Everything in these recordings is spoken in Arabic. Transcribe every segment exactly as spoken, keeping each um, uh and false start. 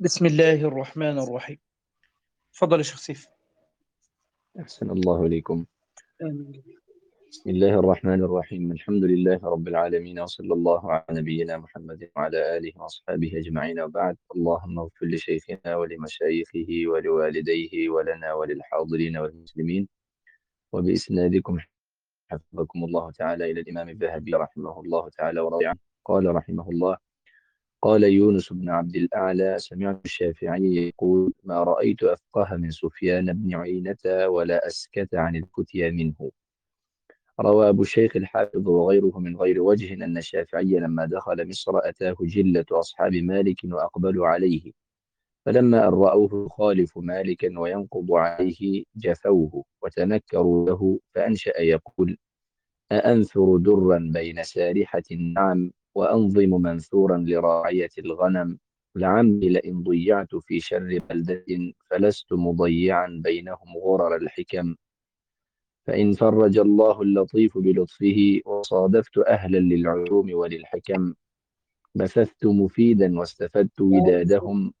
بسم الله الرحمن الرحيم. تفضل يا شيخ سيف. أحسن الله إليكم. آمين. بسم الله الرحمن الرحيم. الحمد لله رب العالمين، وصلى الله على نبينا محمد وعلى آله وأصحابه أجمعين، وبعد. اللهم اغفر لشيخنا ولمشايخه ولوالديه ولنا وللحاضرين والمسلمين. وبإسنادكم حفظكم الله تعالى إلى الإمام الذهبي رحمه الله تعالى ورضي عنه. قال رحمه الله: قال يونس بن عبد الأعلى: سمعت الشافعي يقول: ما رأيت أفقه من سفيان بن عيينة ولا أسكت عن الفتيا منه. روى أبو الشيخ الحافظ وغيره من غير وجه أن الشافعي لما دخل مصر أتاه جلة أصحاب مالك وأقبلوا عليه، فلما أن رأوه يخالف مالكا وينقض عليه جفوه وتنكروا له، فأنشأ يقول: أأنثر درا بين سارحة النعم وأنظم منثورا لراعية الغنم، لعمري لئن ضيعت في شر بلدة فلست مضيعا بينهم غرر الحكم، فإن فرج الله اللطيف بلطفه وصادفت أهلا للعلوم وللحكم، بثثت مفيدا واستفدت ودادهم.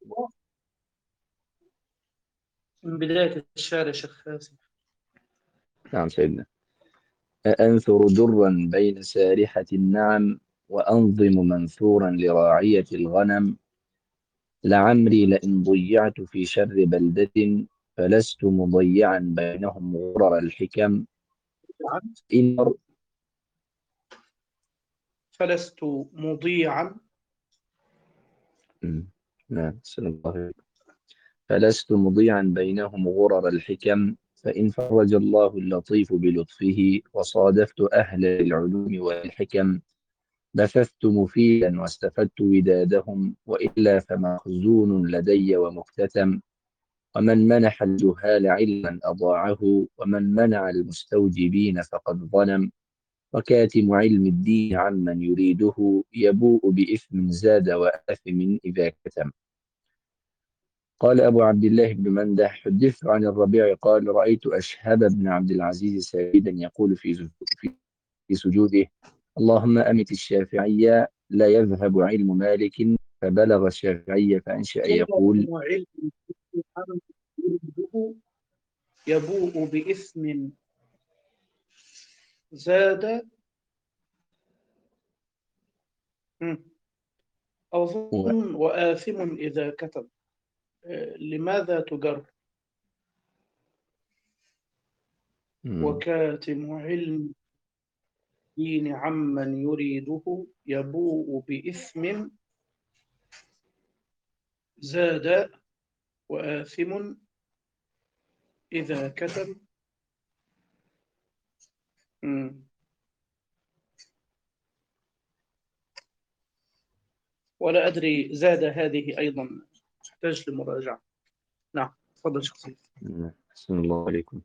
من بداية الشعر يا شيخ سيف. نعم سيدنا. أأنثر درا بين سارحة النعم وأنظم منثورا لراعية الغنم، لعمري لئن ضيعت في شر بلدة فلست مضيعا بينهم غرر الحكم، إن فلست مضيعا. نعم سلام الله عليكم. فلست مضيعا بينهم غرر الحكم، فإن فرج الله اللطيف بلطفه وصادفت أهل العلوم والحكم، بثثت مفيدا واستفدت ودادهم، وإلا فمخزون لدي ومكتتم، ومن منح الجهال علما أضاعه، ومن منع المستوجبين فقد ظلم، وكاتم علم الدين عمن يريده يبوء بإثم زاد وآثم إذا كتم. قال أبو عبد الله بن منده: حدثت عن الربيع قال: رأيت أشهب بن عبد العزيز سعيدا يقول في في في سجوده: اللهم أمت الشافعية لا يذهب علم مالك، فبلغ الشافعية فأنشأ يقول: كاتم علم عمن يريده يبوء بإثم زاد. مم. أظن وآثم إذا كتب. آه، لماذا تجر؟ وكاتم علم دين عمن يريده يبوء بإثم زاد وآثم إذا كتب. مم. ولا أدري زاد هذه أيضا تحتاج لمراجعة. نعم تفضل شخصيا. أحسن الله عليكم.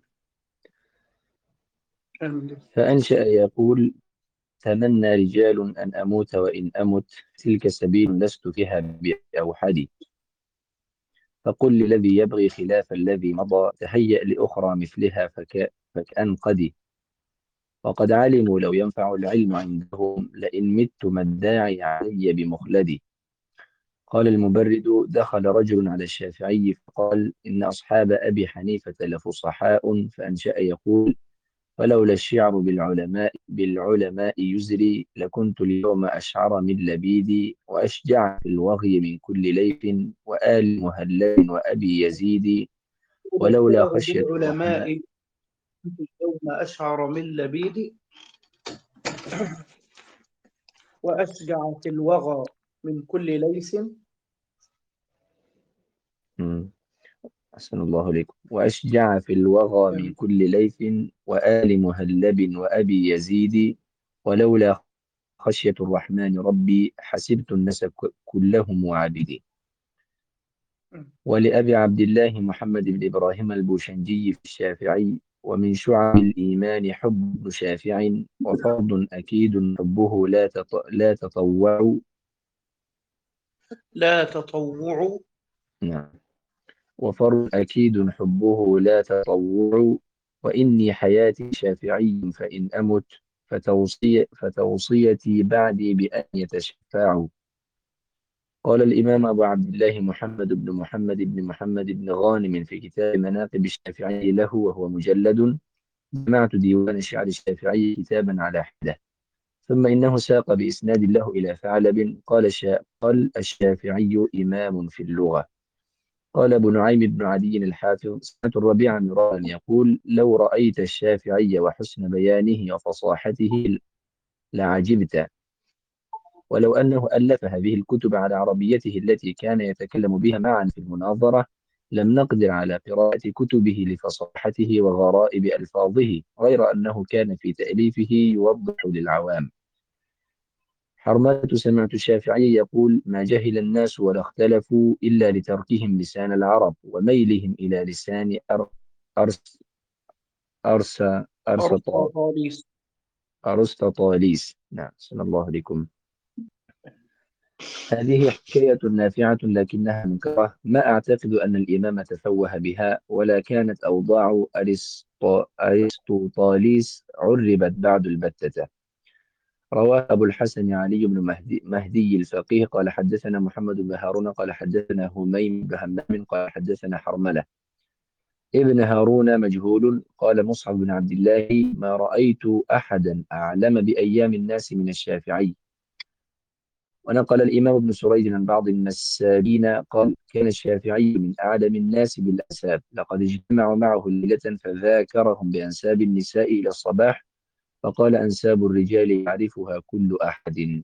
آمين. فأنشأ يقول: تمنى رجال أن أموت وإن أمت تلك سبيل لست فيها بأوحدي، فقل للذي يبغي خلاف الذي مضى تهيأ لأخرى مثلها فك فكأنقدي، وقد علموا لو ينفع العلم عندهم لئن مت ما الداعي علي بمخلدي. قال المبرد: دخل رجل على الشافعي فقال: إن أصحاب أبي حنيفة لفصحاء، فأنشأ يقول: ولولا الشعر بالعلماء بالعلماء يزري، لكنت اليوم أشعر من لبيدي، وأشجع في الوغي من كل ليف، وآل مهلل وأبي يزيد، ولولا الشعر خشية الرحمن. بالعلماء يوم أشعر من لبيدي، وأشجع في الوغى من كل ليس. مم. أحسن الله عليكم. وأشجع في الوغى من آمين. كل ليث، وآل مهلب وأبي يزيد، ولولا خشية الرحمن ربي حسبت الناس ك- كلهم عابدين. ولأبي عبد الله محمد بن إبراهيم البوشنجي في الشافعي: ومن شعب الإيمان حب ابن شافع، وفرض أكيد حبه لا تط... لا تطوع. لا تطوع. نعم. وفرض أكيد حبه لا تطوع، وإني حياتي شافعي فإن أمت فتوصي فتوصيتي بعدي بأن يتشفعوا. قال الإمام أبو عبد الله محمد بن محمد بن محمد بن غانم في كتاب مناقب الشافعي له، وهو مجلد: جمعت ديوان شعر الشافعي كتابا على حدة. ثم إنه ساق بإسناد له إلى ثعلب قال شا قال الشافعي إمام في اللغة. قال أبو نعيم بن عدي الحافظ: سمعت الربيع مرارا يقول: لو رأيت الشافعي وحسن بيانه وفصاحته لعجبت، ولو أنه ألف هذه الكتب على عربيته التي كان يتكلم بها معا في المناظرة لم نقدر على قراءة كتبه لفصاحته وغرائب ألفاظه، غير أنه كان في تأليفه يوضح للعوام. حرملة: سمعت الشافعي يقول: ما جهل الناس ولا اختلفوا إلا لتركهم لسان العرب وميلهم إلى لسان أر أرس أرس أرسط أرسطاطاليس. أرسطاطاليس. نعم، صلى الله عليكم. هذه حكاية نافعة لكنها منكرة، ما أعتقد أن الإمام تفوه بها، ولا كانت أوضاع أرسطو- أرسطوطاليس عربت بعد البتة. رواه أبو الحسن علي بن مهدي, مهدي الفقيه قال حدثنا محمد بن هارون قال حدثنا هميم بن همام قال حدثنا حرملة ابن هارون مجهول. قال مصعب بن عبد الله: ما رأيت أحدا أعلم بأيام الناس من الشافعي. ونقل الإمام ابن سريج عن بعض النسابين قال: كان الشافعي من أعلم الناس بالأنساب، لقد اجتمعوا معه ليلة فذاكرهم بأنساب النساء إلى الصباح، فقال: أنساب الرجال يعرفها كل أحد.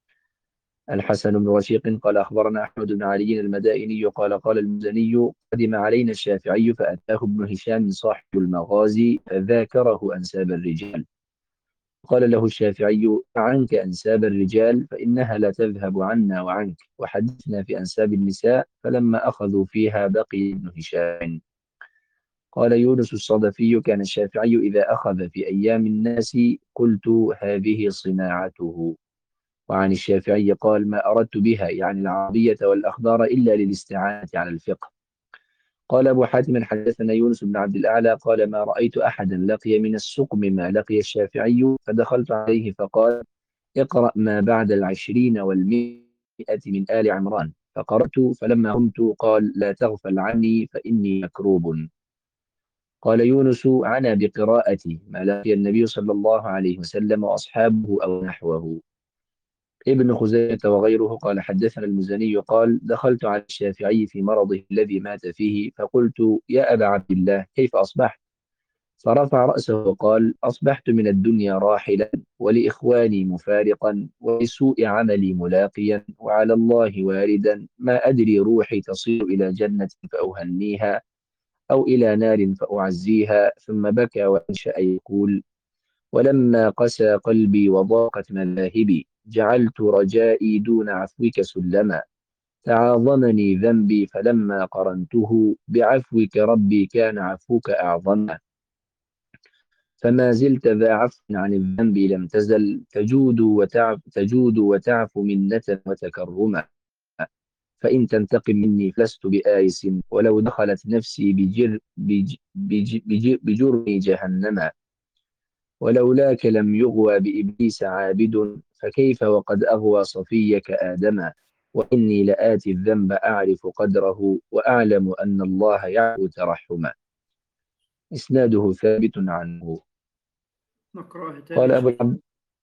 الحسن بن رشيق قال أخبرنا أحمد بن علي المدائني قال قال المزني: قدم علينا الشافعي فأتاه ابن هشام صاحب المغازي فذاكره أنساب الرجال. قال له الشافعي: عنك أنساب الرجال فإنها لا تذهب عنا وعنك، وحدثنا في أنساب النساء. فلما أخذوا فيها بقي ابن هشام. قال يونس الصدفي: كان الشافعي إذا أخذ في أيام الناس قلت هذه صناعته. وعن الشافعي قال: ما أردت بها يعني العربية والأخبار إلا للاستعانة على الفقه. قال أبو حاتم حدثنا يونس بن عبد الأعلى قال: ما رأيت أحدا لقي من السقم ما لقي الشافعي، فدخلت عليه فقال: اقرأ ما بعد العشرين والمئة من آل عمران. فقرأت فلما قمت قال: لا تغفل عني فإني مكروب. قال يونس: عنا بقراءتي ما لقي النبي صلى الله عليه وسلم وأصحابه أو نحوه. ابن خزيمة وغيره قال حدثنا المزني قال: دخلت على الشافعي في مرضه الذي مات فيه فقلت: يا أبا عبد الله، كيف أصبحت؟ فرفع رأسه وقال: أصبحت من الدنيا راحلا، ولإخواني مفارقا، ولسوء عملي ملاقيا، وعلى الله واردا، ما أدري روحي تصير إلى جنة فأهنيها أو إلى نار فأعزيها. ثم بكى وأنشأ يقول: ولما قسى قلبي وضاقت مذاهبي جعلت رجائي دون عفوك سلما، تعاظمني ذنبي فلما قرنته بعفوك ربي كان عفوك أعظما، فما زلت ذا عفو عن الذنب لم تزل تجود وتعف تجود وتعفو منة وتكرما، فإن تنتقم مني فلست بآيس، ولو دخلت نفسي بجر بج بج بج بجرمي جهنما، ولولاك لم يغوى بإبليس عابد، فكيف وقد أغوى صفيك آدما، وإني لآتي الذنب أعرف قدره، وأعلم أن الله يعفو ترحما. إسناده ثابت عنه. نقرأها تاني قال يا أبو شيخ. العبد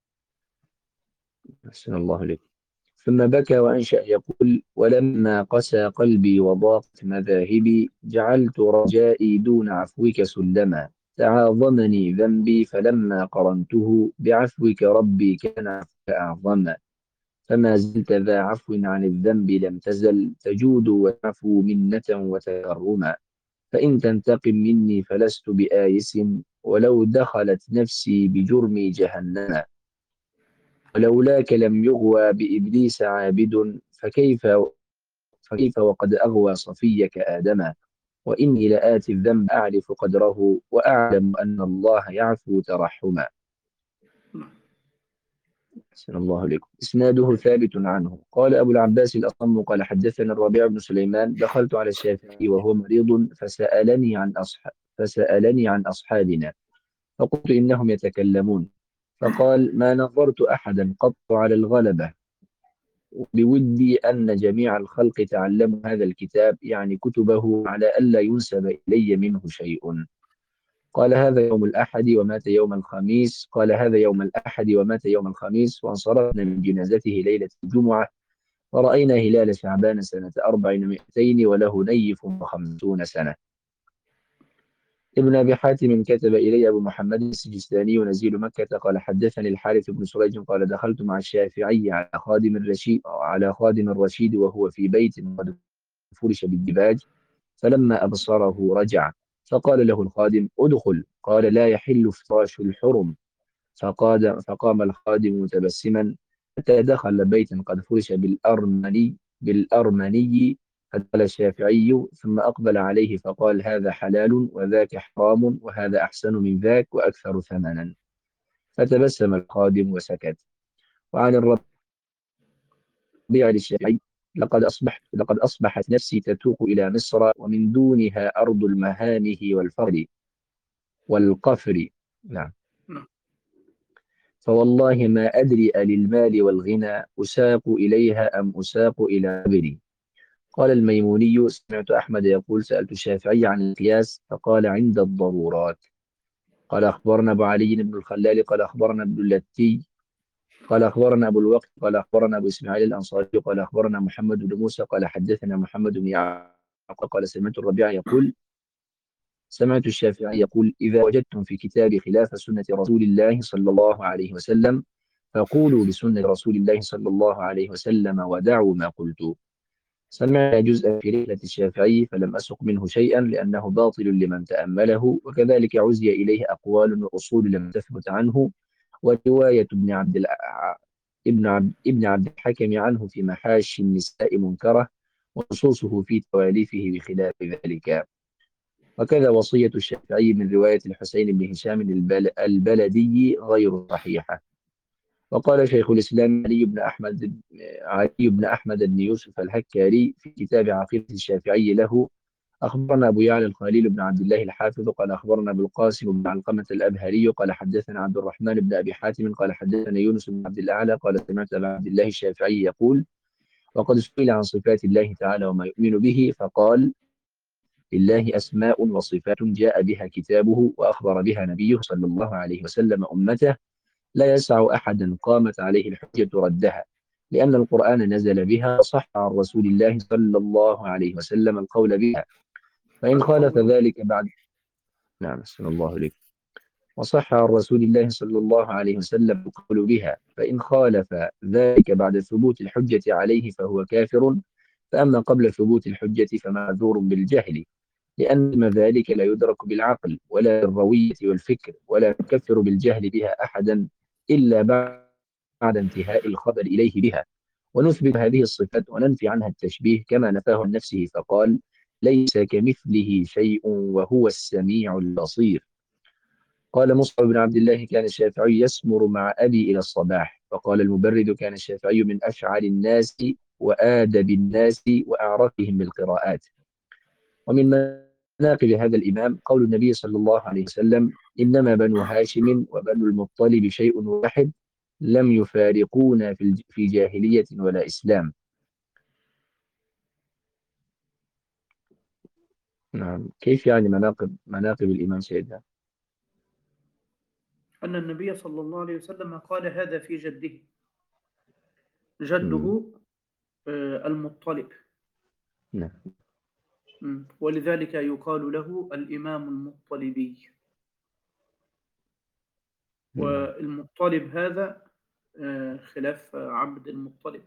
أحسن الله إليك. ثم بكى وأنشأ يقول: ولما قسى قلبي وضاقت مذاهبي جعلت رجائي دون عفوك سلما، تعاظمني ذنبي فلما قرنته بعفوك ربي كان عفوك أعظما، فما زلت ذا عفو عن الذنب لم تزل تجود وتعفو منة وتكرما، فإن تنتقم مني فلست بآيس، ولو دخلت نفسي بجرمي جهنما، ولولاك لم يغوى بإبليس عابد، فكيف فكيف وقد أغوى صفيك آدما، وإني لآتي الذنب أعرف قدره، وأعلم أن الله يعفو ترحما. أحسن الله عليكم. إسناده ثابت عنه. قال أبو العباس الأصم قال حدثنا الربيع بن سليمان: دخلت على الشافعي وهو مريض فسألني عن أصحاب فسألني عن أصحابنا، فقلت إنهم يتكلمون، فقال: ما نظرت أحدا قط على الغلبة بودي أن جميع الخلق تعلموا هذا الكتاب، يعني كتبه، على ألا ينسب إلي منه شيء. قال هذا يوم الأحد ومات يوم الخميس قال هذا يوم الأحد ومات يوم الخميس، وانصرفنا من جنازته ليلة الجمعة، ورأينا هلال شعبان سنة أربع ومئتين وله نيف وخمسون سنة. ابن أبي حاتم كتب إلي أبو محمد السجستاني ونزيل مكة قال حدثني الحارث بن سريج قال دخلت مع الشافعي على خادم الرشيد على خادم الرشيد وهو في بيت قد فرش بالدباج، فلما أبصره رجع، فقال له الخادم ادخل، قال لا يحل فراش الحرم، فقاد فقام الخادم متبسما حتى دخل بيتا قد فرش بالأرمني بالأرمني فقال الشافعي، ثم أقبل عليه فقال هذا حلال وذاك حرام وهذا أحسن من ذاك وأكثر ثمنا، فتبسم الخادم وسكت. وعن الربيع للشافعي لقد أصبحت لقد أصبحت نفسي تتوق إلى مصر ومن دونها أرض المهانه والفضل والقفر. نعم. نعم. فوالله ما أدري أللمال والغنى أساق إليها أم أساق إلى قبري. قال الميموني سمعت أحمد يقول سألت الشافعي عن القياس فقال عند الضرورات. قال أخبرنا أبو علي بن الخلال قال أخبرنا ابن اللتي قال أخبرنا أبو الوقت قال أخبرنا أبو إسماعيل الأنصاري قال أخبرنا محمد بن موسى قال حدثنا محمد بن يعقوب قال سمعت الربيع يقول سمعت الشافعي يقول إذا وجدتم في كتاب خلاف سنة رسول الله صلى الله عليه وسلم فقولوا بسنة رسول الله صلى الله عليه وسلم ودعوا ما قلت. سمع جزءا في رحلة الشافعي فلم أسق منه شيئا لأنه باطل لمن تأمله، وكذلك عزي إليه أقوال وأصول لم تثبت عنه، ورواية ابن عبد الع... ابن عبد ابن عبد الحكم عنه في محاشي النساء منكرة، ونصوصه في تواليفه بخلاف ذلك. وكذا وصية الشافعي من رواية الحسين بن هشام البل... البلدي غير صحيحة. وقال شيخ الإسلام علي بن أحمد علي بن أحمد بن يوسف الهكاري في كتاب عقيدة الشافعي له أخبرنا أبو يعلى الخليل بن عبد الله الحافظ قال أخبرنا أبو القاسم بن علقمة الأبهري قال حدثنا عبد الرحمن بن أبي حاتم قال حدثنا يونس بن عبد الأعلى قال سمعت أبا عبد الله الشافعي يقول وقد سئل عن صفات الله تعالى وما يؤمن به فقال لله أسماء وصفات جاء بها كتابه وأخبر بها نبيه صلى الله عليه وسلم أمته لا يسع أحدا قامت عليه الحجة ردها، لأن القرآن نزل بها وصح عن رسول الله صلى الله عليه وسلم القول بها، فإن خالف القول ذلك بعد نعم أحسن الله إليك وصح عن رسول الله صلى الله عليه وسلم القول بها، فإن خالف ذلك بعد ثبوت الحجة عليه فهو كافر، فأما قبل ثبوت الحجة فمعذور بالجهل، لأن ذلك لا يدرك بالعقل ولا بالروية والفكر، ولا نكفر بالجهل بها أحدا إلا بعد انتهاء الخبر إليه بها، ونثبت هذه الصفات وننفي عنها التشبيه كما نفاه عن نفسه فقال ليس كمثله شيء وهو السميع البصير. قال مصعب بن عبد الله كان الشافعي يسمر مع أبي إلى الصباح، فقال المبرد كان الشافعي من أشعر الناس وآدب الناس وأعرفهم بالقراءات. ومن مناقب هذا الإمام قول النبي صلى الله عليه وسلم إنما بنو هاشم وبنو المطلب شيء واحد لم يفارقونا في في جاهلية ولا إسلام. نعم. كيف يعني مناقب مناقب الإمام سيدنا؟ أن النبي صلى الله عليه وسلم قال هذا في جده، مم. جده آه، المطلب. نعم. مم. ولذلك يقال له الإمام المطلبي. نعم. والمطلب هذا آه، خلاف عبد المطلب.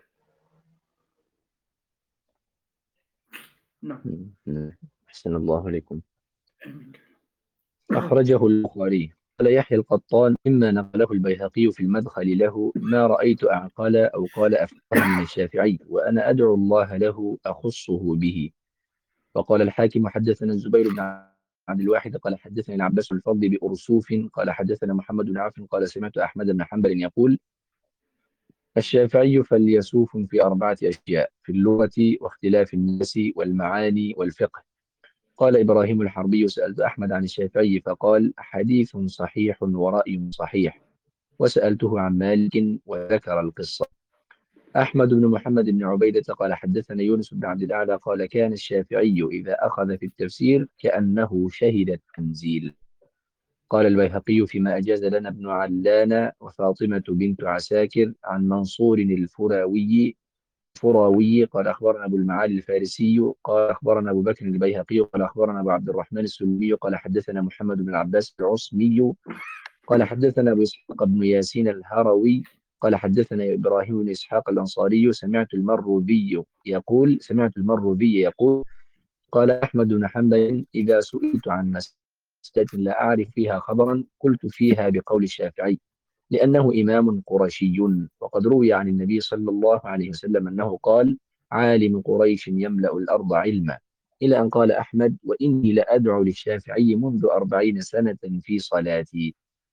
نعم. نعم. أحسن الله عليكم. آمين. أخرجه البخاري. قال يحيى القطان مما نقله البيهقي في المدخل له ما رأيت أعقل أو قال أفقه من الشافعي، وأنا أدعو الله له أخصه به. وقال الحاكم حدثنا الزبير بن عبد الواحد قال حدثنا العباس بن الفضل بأرسوف قال حدثنا محمد بن عاف قال سمعت أحمد بن حنبل يقول الشافعي فليسوف في أربعة أشياء في اللغة واختلاف الناس والمعاني والفقه. قال إبراهيم الحربي سألت أحمد عن الشافعي فقال حديث صحيح ورأي صحيح، وسألته عن مالك وذكر القصة. أحمد بن محمد بن عبيدة قال حدثنا يونس بن عبد الأعلى قال كان الشافعي إذا أخذ في التفسير كأنه شهد التنزيل. قال البيهقي فيما أجاز لنا ابن علان وفاطمة بنت عساكر عن منصور الفراوي فراوي قال أخبرنا أبو المعالي الفارسي قال أخبرنا أبو بكر البيهقي قال أخبرنا أبو عبد الرحمن السلمي قال حدثنا محمد بن العباس العصمي قال حدثنا أبو إسحاق بن ياسين الهروي قال حدثنا إبراهيم بن إسحاق الأنصاري سمعت المروذي يقول سمعت المروذي يقول قال أحمد بن حنبل إذا سئلت عن مسألة لا أعرف فيها خبرا قلت فيها بقول الشافعي لأنه إمام قرشي وقد روي عن النبي صلى الله عليه وسلم أنه قال عالم قريش يملأ الأرض علما إلى أن قال أحمد وإني لأدعو للشافعي منذ أربعين سنة في صلاتي.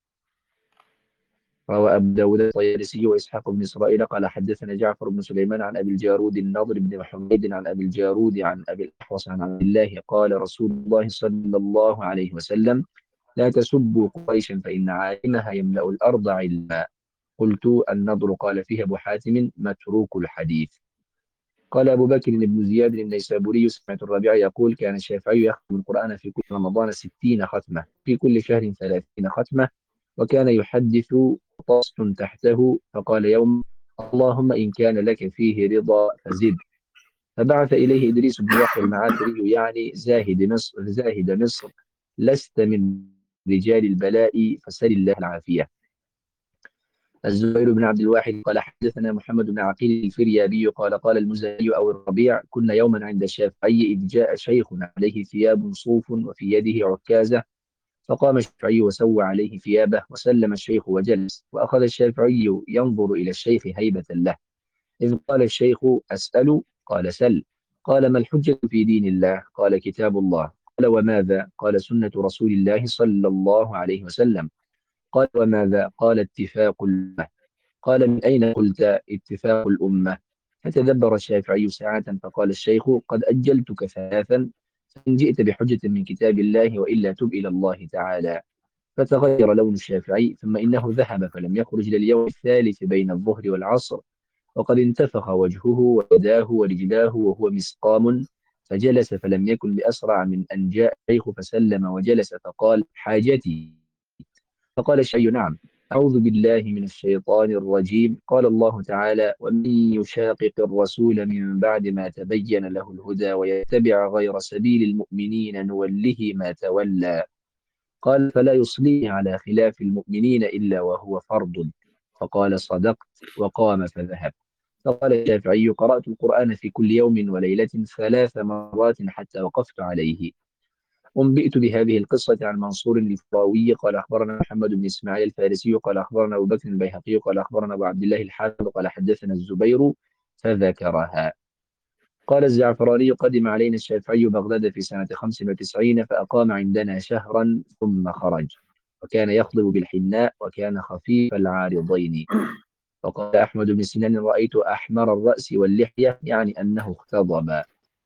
روى أبو داود الطيالسي وإسحاق بن إسرائيل قال حدثنا جعفر بن سليمان عن أبي الجارود النضر بن محمد عن أبي الجارود عن أبي الأحوص عن عبد الله قال رسول الله صلى الله عليه وسلم لا تسبوا قريشا فإن عالمها يملأ الأرض علما. قلت النضر قال فيه أبو حاتم متروك الحديث. قال أبو بكر بن زياد النيسابوري سمعت الربيع يقول كان الشافعي يختم القرآن في كل رمضان ستين ختمة في كل شهر ثلاثين ختمة وكان يحدث طاس تحته فقال يوم اللهم إن كان لك فيه رضا فزد. فبعث إليه إدريس بن يحيى المعافري يعني زاهد مصر زاهد مصر لست من رجال البلاء فسل الله العافية. الزبير بن عبد الواحد قال حدثنا محمد بن عقيل الفريابي قال قال المزني أو الربيع كنا يوما عند الشافعي إذ جاء شيخ عليه ثياب صوف وفي يده عكازة فقام الشافعي وسوى عليه ثيابه وسلم الشيخ وجلس وأخذ الشافعي ينظر إلى الشيخ هيبة له إذ قال الشيخ أسأل قال سل قال ما الحجة في دين الله قال كتاب الله قال وماذا قال سنة رسول الله صلى الله عليه وسلم قال وماذا قال اتفاق الأمة قال من أين قلت اتفاق الأمة فتدبر الشافعي ساعة فقال الشيخ قد أجلتك ثلاثا فإن جئت بحجة من كتاب الله وإلا تب إلى الله تعالى. فتغير لون الشافعي ثم إنه ذهب فلم يخرج لليوم الثالث بين الظهر والعصر وقد انتفخ وجهه ويداه ورجلاه وهو مسقام فجلس فلم يكن بأسرع من أن جاء الشيخ فسلم وجلس فقال حاجتي فقال الشيخ نعم أعوذ بالله من الشيطان الرجيم قال الله تعالى ومن يشاقق الرسول من بعد ما تبين له الهدى ويتبع غير سبيل المؤمنين نوله ما تولى قال فلا يصلي على خلاف المؤمنين إلا وهو فرض فقال صدقت وقام فذهب. فقال الشافعي قرأت القرآن في كل يوم وليلة ثلاث مرات حتى وقفت عليه. أنبئت بهذه القصة عن منصور الفراوي قال أخبرنا محمد بن إسماعيل الفارسي قال أخبرنا أبو بكر البيهقي قال أخبرنا أبو عبد الله الحافظ قال حدثنا الزبير فذكرها. قال الزعفراني قدم علينا الشافعي بغداد في سنة خمس وتسعين فأقام عندنا شهرا ثم خرج وكان يخضب بالحناء وكان خفيف العارضين. وقال أحمد بن سنان رأيت أحمر الرأس واللحية يعني أنه اختضب.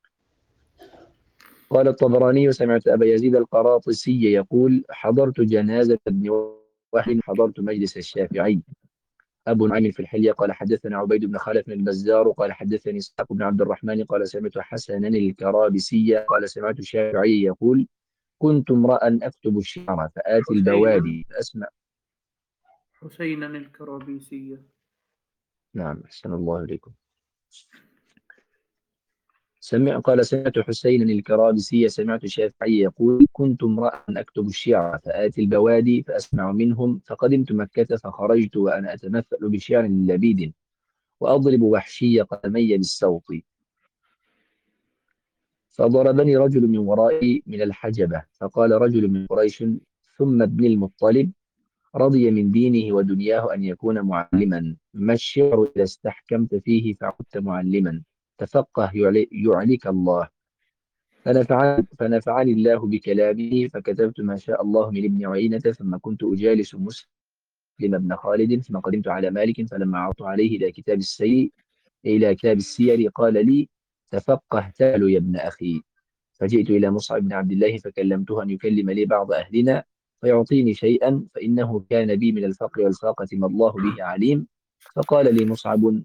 قال الطبراني سمعت أبا يزيد القراطسي يقول حضرت جنازة ابن وهب حضرت مجلس الشافعي. أبو نعيم في الحلية قال حدثنا عبيد بن خالد البزار قال حدثني إسحاق بن عبد الرحمن قال سمعت حسنا الكرابسي قال سمعت الشافعي يقول كنت امرأ أكتب الشعر فآتي البوادي فأسمع. حسينا الكرابيسية. نعم أحسن الله إليكم. سمع قال سمعت حسين الكرابسي سمعت الشافعي يقول كنت امرأ أكتب الشعر فآتي البوادي فأسمع منهم فقدمت مكة فخرجت وأنا أتمثل بشعر لبيد وأضرب وحشي قدمي بالسوط فضربني رجل من ورائي من الحجبة فقال رجل من قريش ثم ابن المطلب رضي من دينه ودنياه أن يكون معلما ما الشعر إذا استحكمت فيه فعدت معلما تفقه يعلي يعليك الله. فنفعني, فنفعني الله بكلامه فكتبت ما شاء الله من ابن عيينة ثم كنت أجالس مسلم بن خالد ثم قدمت على مالك فلما عرضت عليه إلى كتاب السير إلى كتاب السير قال لي تفقه تعلو يا ابن أخي. فجئت إلى مصعب بن عبد الله فكلمته أن يكلم لي بعض أهلنا فيعطيني شيئا فإنه كان بي من الفقر والفاقة ما الله به عليم. فقال لي مصعب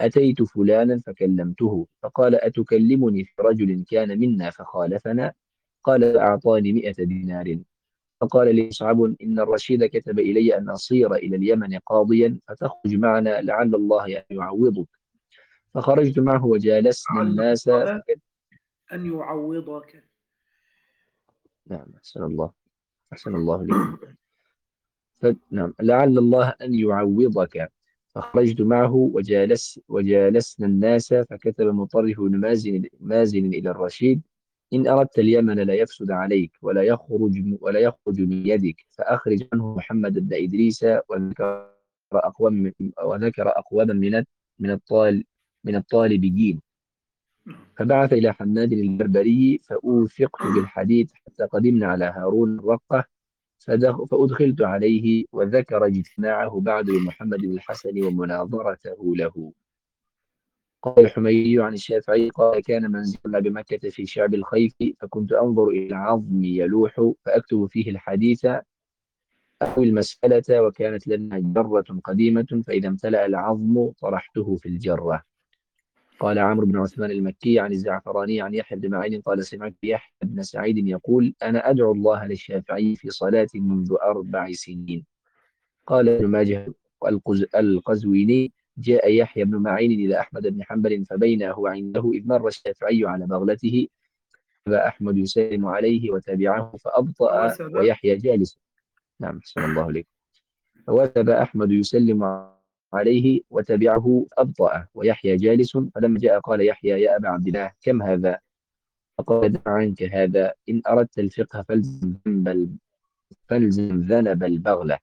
أتيت فلانا فكلمته فقال أتكلمني في رجل كان منا فخالفنا؟ قال أعطاني مئة دينار. فقال لي مصعب إن الرشيد كتب إلي أن أصير إلى اليمن قاضيا فتخرج معنا لعل الله أن يعوضك. فخرجت معه وجالسنا لعل الناس الله فك... أن يعوضك. نعم أحسن الله أحسن الله لكم. ف... نعم لعل الله أن يعوضك. فخرجت معه وجالس وجالسنا الناس فكتب مطرف بن مازن مازن إلى الرشيد إن أردت اليمن لا يفسد عليك ولا يخرج ولا يخرج من يدك فأخرج عنه محمد بن إدريس وذكر أقوام من وذكر أقواما من من الطال من الطالبيين. فبعث إلى حماد البربري فأوثقت بالحديث حتى قدمنا على هارون الرقة فدخ- فأدخلت عليه وذكر اجتماعه بعد بمحمد الحسن ومناظرته له. قال الحميدي عن الشافعي قال كان منزلنا بمكة في شعب الخيف فكنت أنظر إلى العظم يلوح فأكتب فيه الحديث أو المسألة وكانت لنا جرة قديمة فإذا امتلأ العظم طرحته في الجرة. قال عمرو بن عثمان المكي عن الزعفراني عن يحيى بن معين قال سمعت يحيى بن سعيد يقول أنا أدعو الله للشافعي في صلاة منذ أربع سنين. قال ابن ماجه والقز- القزويني جاء يحيى بن معين إلى أحمد بن حنبل فبينه هو عنده إذ مر الشافعي على بغلته فأحمد يسلم عليه وتبعه فأبطأ فوثب ويحيى جالس. نعم أحسن الله عليك. فوثب أحمد يسلم عليه وتبعه أبطأ ويحيى جالس فلما جاء قال يحيى يا أبا عبد الله كم هذا؟ فقال دع عنك هذا إن أردت الفقه فالزم ذنب ال- فالزم ذنب البغلة.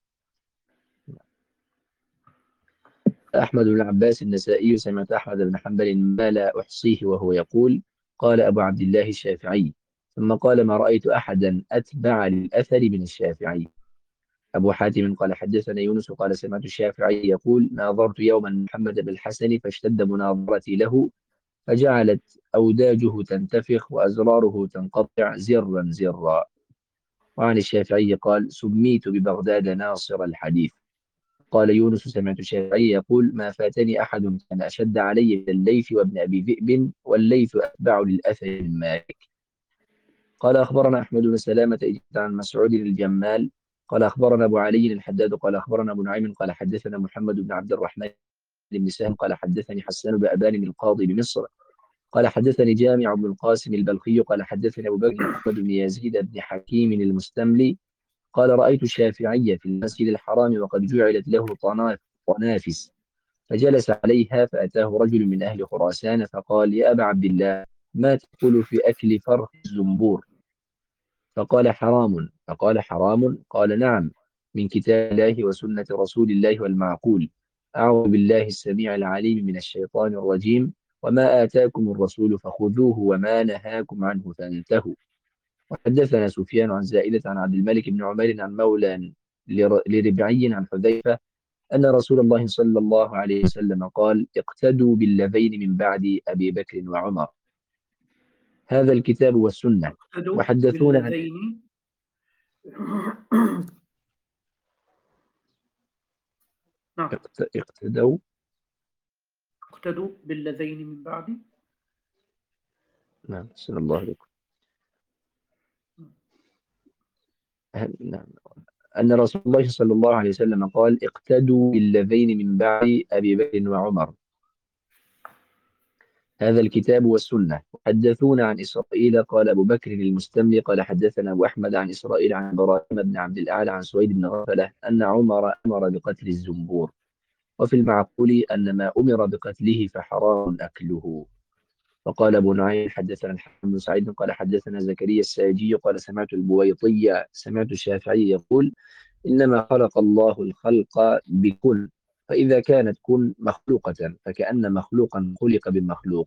أحمد بن عباس النسائي سمعت أحمد بن حنبل ما لا أحصيه وهو يقول قال أبو عبد الله الشافعي ثم قال ما رأيت أحدا أتبع للأثر من الشافعي. أبو حاتم قال حدثنا يونس قال سمعت الشافعي يقول ناظرت يوما محمد بن الحسن فاشتد مناظرتي له فجعلت أوداجه تنتفخ وأزراره تنقطع زرا زرا. وعن الشافعي قال سميت ببغداد ناصر الحديث. قال يونس سمعت الشافعي يقول ما فاتني أحد كان أشد علي من الليث وابن أبي ذئب والليث أتبع للأثر من مالك. قال أخبرنا أحمد بن سلامة إجت عن مسعود الجمال قال أخبرنا أبو علي الحداد قال أخبرنا أبو نعيم قال حدثنا محمد بن عبد الرحمن بن سهم قال حدثني حسان بن أبان القاضي بمصر قال حدثني جامع بن القاسم البلخي قال حدثني أبو بكر محمد بن يزيد بن حكيم المستملي قال رأيت الشافعي في المسجد الحرام وقد جعلت له طناف طنافس فجلس عليها فأتاه رجل من أهل خراسان فقال يا أبا عبد الله ما تقول في أكل فرخ الزنبور؟ فقال حرام. فقال حرام؟ قال نعم من كتاب الله وسنة رسول الله والمعقول. أعوذ بالله السميع العليم من الشيطان الرجيم وما آتاكم الرسول فخذوه وما نهاكم عنه فانتهوا. وحدثنا سفيان عن زائدة عن عبد الملك بن عمير عن مولى لر- لربعي عن حذيفة أن رسول الله صلى الله عليه وسلم قال اقتدوا بالذين من بعد أبي بكر وعمر هذا الكتاب والسنة. اقتدوا وحدثونا عن بالذين نعم اقت- اقتدوا. اقتدوا بالذين من بعد. نعم صلى الله عليكم. نعم أن رسول الله صلى الله عليه وسلم قال اقتدوا بالذين من بعد أبي بكر وعمر هذا الكتاب والسنة. حدثونا عن إسرائيل قال أبو بكر المستملي قال حدثنا أبو أحمد عن إسرائيل عن إبراهيم بن عبد الأعلى عن سويد بن غفلة أن عمر أمر بقتل الزنبور وفي المعقول أن ما أمر بقتله فحرام أكله. وقال أبو نعيم حدثنا الحكم بن سعيد قال حدثنا زكريا الساجي قال سمعت البويطي سمعت الشافعي يقول إنما خلق الله الخلق بكن فإذا كانت كن مخلوقة فكأن مخلوقا خلق بمخلوق.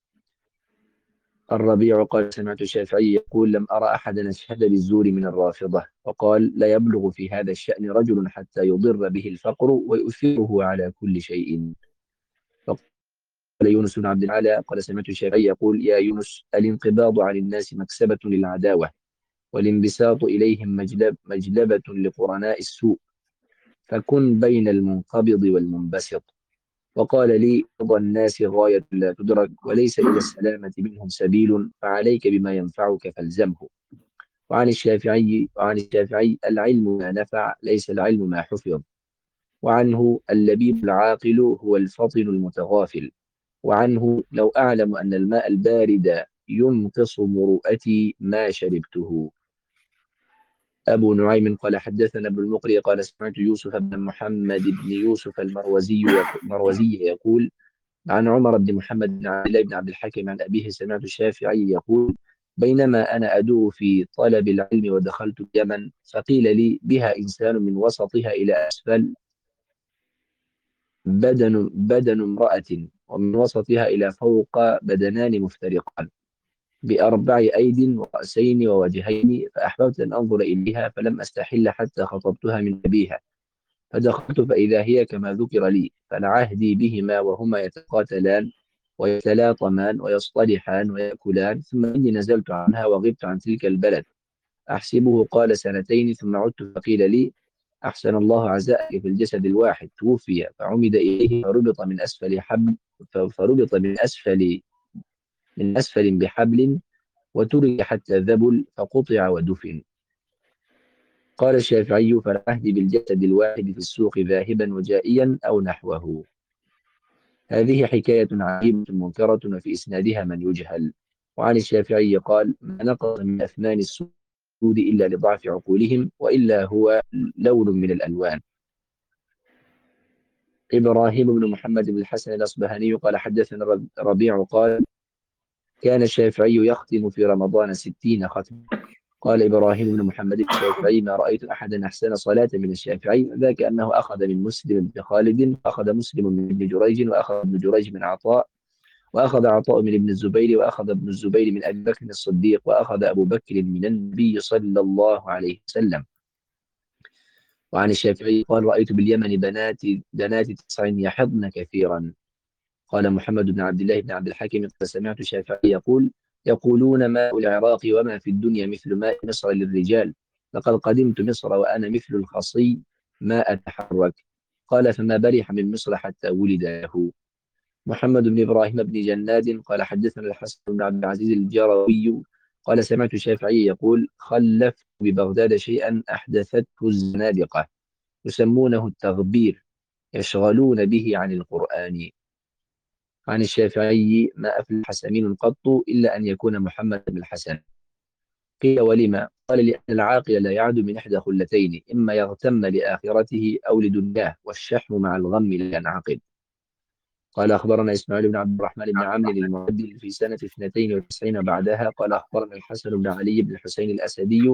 الربيع قال سمعت الشافعي يقول لم أرى أحدا أشهد بالزور من الرافضة وقال لا يبلغ في هذا الشأن رجل حتى يضر به الفقر ويؤثره على كل شيء. وقال يونس بن عبد العالى قال سمعت الشافعي يقول يا يونس الانقباض عن الناس مكسبة للعداوة والانبساط إليهم مجلب مجلبة لقرناء السوء فكن بين المنقبض والمنبسط. وقال لي: رضا الناس غاية لا تدرك، وليس إلى السلامة منهم سبيل، فعليك بما ينفعك فالزمه. وعن الشافعي وعن الشافعي: العلم ما نفع، ليس العلم ما حفظ. وعنه: اللبيب العاقل هو الفطن المتغافل. وعنه: لو أعلم أن الماء البارد ينقص مروءتي ما شربته. أبو نعيم قال حدثنا ابن المقري قال سمعت يوسف بن محمد بن يوسف المروزي يقول, المروزي يقول عن عمر بن محمد بن عبد الله بن عبد الحكيم عن أبيه سمعت الشافعي يقول: بينما أنا أدور في طلب العلم ودخلت اليمن، فقيل لي: بها إنسان من وسطها إلى أسفل بدن بدن امرأة، ومن وسطها إلى فوق بدنان مفترقان بأربع أيد ورأسين ووجهين، فأحببت أن أنظر إليها فلم أستحل حتى خطبتها من أبيها، فدخلت فإذا هي كما ذكر لي، فلعهدي بهما وهما يتقاتلان ويتلاطمان ويصطلحان ويأكلان، ثم إني نزلت عنها وغبت عن تلك البلد أحسبه قال سنتين، ثم عدت فقيل لي: أحسن الله عزائك في الجسد الواحد، توفي، فعمد إليه فربط من أسفل حبل فربط من أسفل من أسفل بحبل، وترك حتى ذبل فقطع ودفن. قال الشافعي: فالعهد بالجسد الواحد في السوق ذاهبا وجائيا أو نحوه. هذه حكاية عجيبة منكرة، وفي إسنادها من يجهل. وعن الشافعي قال: ما نقص من أثمان السود إلا لضعف عقولهم، وإلا هو لون من الألوان. إبراهيم بن محمد بن الحسن الأصبهاني قال حدثنا ربيع قال: كان الشافعي يختم في رمضان ستين ختم. قال إبراهيم بن محمد الشافعي: ما رأيت أحدا أحسن صلاة من الشافعي، ذاك أنه أخذ من مسلم بن خالد، وأخذ مسلم من ابن جريج، وأخذ ابن جريج من عطاء، وأخذ عطاء من ابن الزبير، وأخذ ابن الزبير من أبي بكر الصديق، وأخذ أبو بكر من النبي صلى الله عليه وسلم. وعن الشافعي قال: رأيت باليمن بنات بنات تسع يحضن كثيرا. قال محمد بن عبد الله بن عبد الحكيم: فسمعت الشافعي يقول: يقولون ماء العراق وما في الدنيا مثل ماء مصر للرجال، لقد قدمت مصر وأنا مثل الخصي ما أتحرك. قال: فما برح من مصر حتى ولد له. محمد بن إبراهيم بن جناد قال حدثنا الحسن بن عبد العزيز الجروي قال سمعت الشافعي يقول: خلفت ببغداد شيئا أحدثته الزنادقة، يسمونه التغبير، يشغلون به عن القرآن. عن الشافعي: ما أفلح سمين قط إلا أن يكون محمد بن الحسن. قيل: ولما؟ قال: لأن العاقل لا يعد من إحدى خلتين، إما يغتم لآخرته أو لدنياه، والشحم مع الغم لا ينعقد. قال: أخبرنا إسماعيل بن عبد الرحمن بن عمرو المعدل في سنة اثنتين وتسعين بعدها قال: أخبرنا الحسن بن علي بن الحسين الأسدي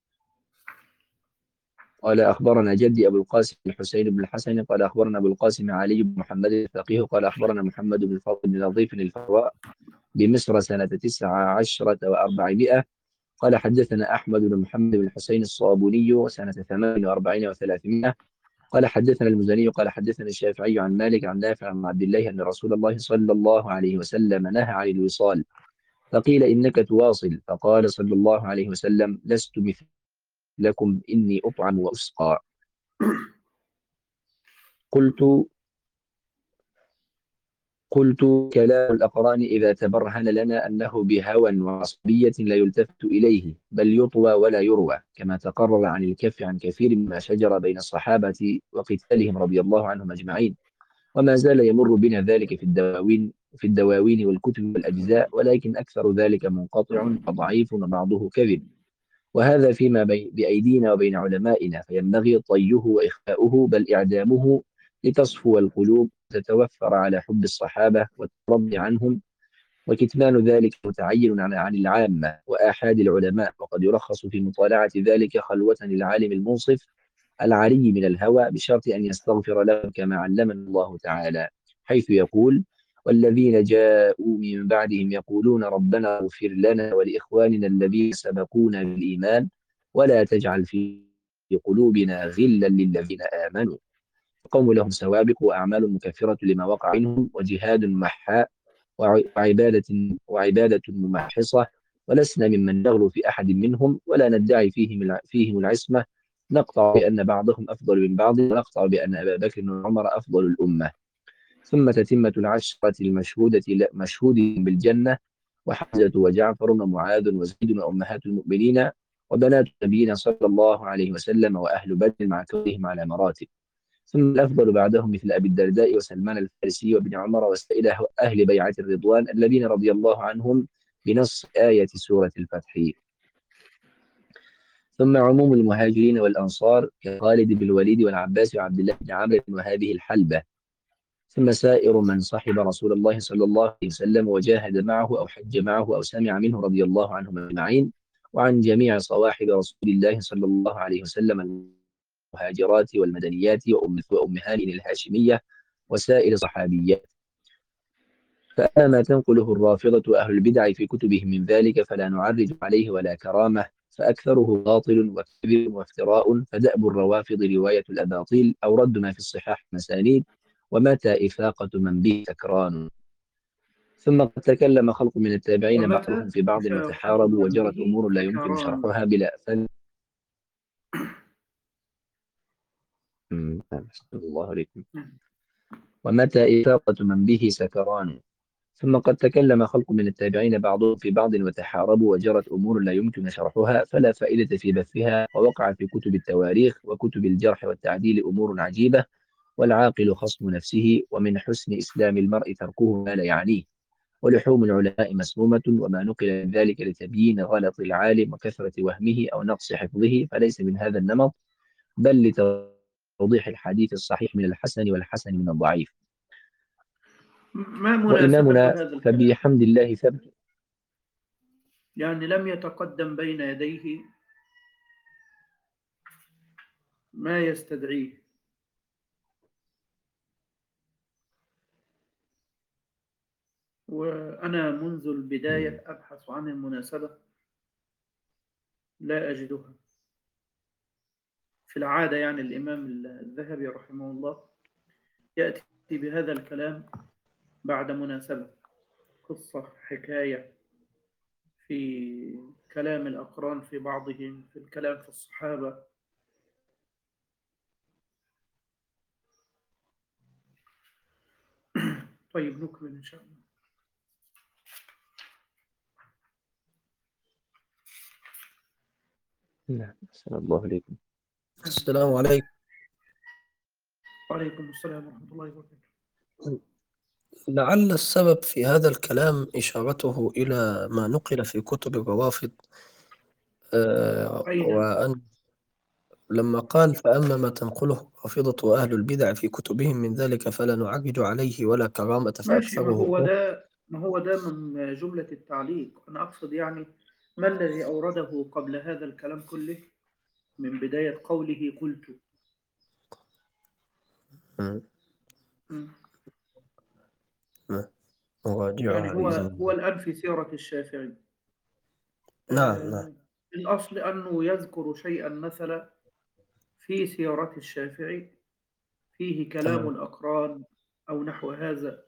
قال: أخبرنا جدي أبو القاسم الحسين بن الحسن قال: أخبرنا أبو القاسم علي بن محمد الفقيه قال: أخبرنا محمد بن الفضل بن نظيف الفراء بمصر سنة تسع عشرة وأربعمائة قال: حدثنا أحمد بن محمد بن الحسين الصابوني سنة ثمان وأربعين وثلاثمائة قال: حدثنا المزني قال: حدثنا الشافعي عن مالك عن نافع عن عبد الله أن رسول الله صلى الله عليه وسلم نهى عن الوصال، فقيل: إنك تواصل، فقال صلى الله عليه وسلم: لست مثلكم إني أطعم وأسقى. قلت قلت كلام الأقران إذا تبرهن لنا أنه بهوى وعصبية لا يلتفت إليه، بل يطوى ولا يروى، كما تقرر عن الكف عن كثير مما شجر بين الصحابة وقتالهم رضي الله عنهم أجمعين، وما زال يمر بنا ذلك في الدواوين في الدواوين والكتب والأجزاء، ولكن أكثر ذلك منقطع وضعيف وبعضه كذب، وهذا فيما بي بأيدينا وبين علمائنا، فينبغي طيه وإخفاؤه بل إعدامه لتصفو القلوب وتتوفر على حب الصحابة والترضي عنهم، وكتمان ذلك متعين عن عن العامة وآحاد العلماء، وقد يرخص في مطالعة ذلك خلوة للعالم المنصف العري من الهوى، بشرط أن يستغفر له كما علمنا الله تعالى، حيث يقول: والذين جاءوا من بعدهم يقولون ربنا اغفر لنا ولإخواننا الذين سبقونا بالإيمان ولا تجعل في قلوبنا غلا للذين آمنوا. قوم لهم سوابق وأعمال مكفرة لما وقع منهم، وجهاد محاء، وعبادة وعبادة ممحصة، ولسنا ممن نغلو في أحد منهم ولا ندعي فيهم فيهم العصمة، نقطع بأن بعضهم أفضل من بعض، ونقطع بأن أبا بكر وعمر أفضل الأمة. ثم تتمة العشرة المشهودة مشهود بالجنة وحمزة وجعفر ومعاذ وزيد وأمهات المؤمنين وبنات نبينا صلى الله عليه وسلم وأهل بدر مع كونهم على مراتب. ثم الأفضل بعدهم مثل أبي الدرداء وسلمان الفارسي وابن عمر وسائر أهل بيعة الرضوان الذين رضي الله عنهم بنص آية سورة الفتح. ثم عموم المهاجرين والأنصار كخالد بن الوليد والعباس وعبد الله بن عمرو وهذه الحلبة. ثم سائر من صحب رسول الله صلى الله عليه وسلم وجاهد معه أو حج معه أو سمع منه رضي الله عنهم أجمعين، وعن جميع صواحب رسول الله صلى الله عليه وسلم المهاجرات والمدنيات وأمهات الهاشمية وسائر الصحابيات. فأما ما تنقله الرافضة أهل البدع في كتبهم من ذلك فلا نعرج عليه ولا كرامة، فأكثره باطل وكذب وافتراء، فدأب الروافض رواية الأباطيل أو رد ما في الصحاح مسانيد، ومتى إفاقة من به سكران. ثم قد تكلم خلق من التابعين بعضهم في بعض وتحاربوا وجرت أمور لا يمكن شرحها بلا أفل. الله عليكم. ومتى إفاقة من به سكران. ثم قد تكلم خلق من التابعين بعضهم في بعض وتحاربوا وجرت أمور لا يمكن شرحها فلا فائدة في بثها، ووقع في كتب التواريخ وكتب الجرح والتعديل أمور عجيبة، والعاقل خصم نفسه، ومن حسن إسلام المرء تركه ما لا يعنيه. ولحوم العلماء مسمومة، وما نقل من ذلك لتبيين غلط العالم وكثرة وهمه أو نقص حفظه فليس من هذا النمط، بل لتوضيح الحديث الصحيح من الحسن والحسن من الضعيف. ما مناسبة وإمامنا هذا الكلام؟ فبحمد الله ثبت. يعني لم يتقدم بين يديه ما يستدعيه. وأنا منذ البداية أبحث عن المناسبة لا أجدها. في العادة يعني الإمام الذهبي رحمه الله يأتي بهذا الكلام بعد مناسبة، قصة، حكاية، في كلام الأقران في بعضهم، في الكلام في الصحابة. طيب نكمل إن شاء الله. نعم. السلام الله عليكم. السلام عليكم. وعليكم السلام ورحمة الله وبركاته. لعل السبب في هذا الكلام إشارته إلى ما نقل في كتب الروافض، آه وأن لما قال فأما ما تنقله الرافضة وأهل البدع في كتبهم من ذلك فلا نعرج عليه ولا كرامة ماشي، ما فأكثره هو ده ما هو ده من جملة التعليق. أنا أقصد يعني ما الذي أورده قبل هذا الكلام كله من بداية قوله قلت. م. م. مراجعة يعني هو إذن. هو الآن في سيرة الشافعي. نعم آه نعم. الأصل أنه يذكر شيئا مثلا في سيرة الشافعي فيه كلام تمام. الأقران أو نحو هذا.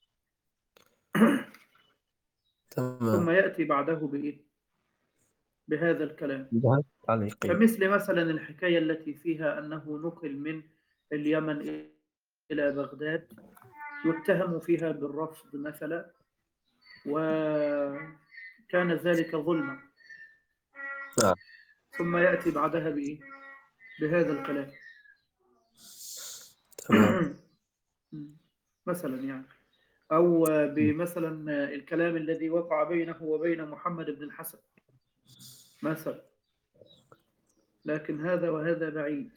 تمام. ثم يأتي بعده بإيه؟ بهذا الكلام. تعليقي. فمثل مثلا الحكاية التي فيها أنه نقل من اليمن إلى بغداد يتهم فيها بالرفض مثلا، وكان ذلك ظلما. نعم. ثم يأتي بعدها بإيه؟ بهذا الكلام. تمام. مثلا يعني، أو بمثلا الكلام الذي وقع بينه وبين محمد بن الحسن مثلا. لكن هذا وهذا بعيد.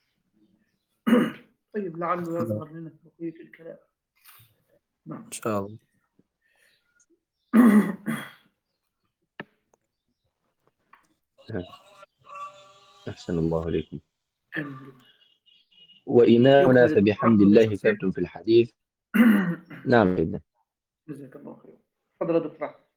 طيب لعله يظهر لنا بقية الكلام. نعم إن شاء الله. أحسن الله عليكم. آمين. وإمامنا يكمل فبحمد الدكتور الله أحمد ثبت في الحديث. نعم جدا. جزاك الله خير. تفضل يا دكتور أحمد.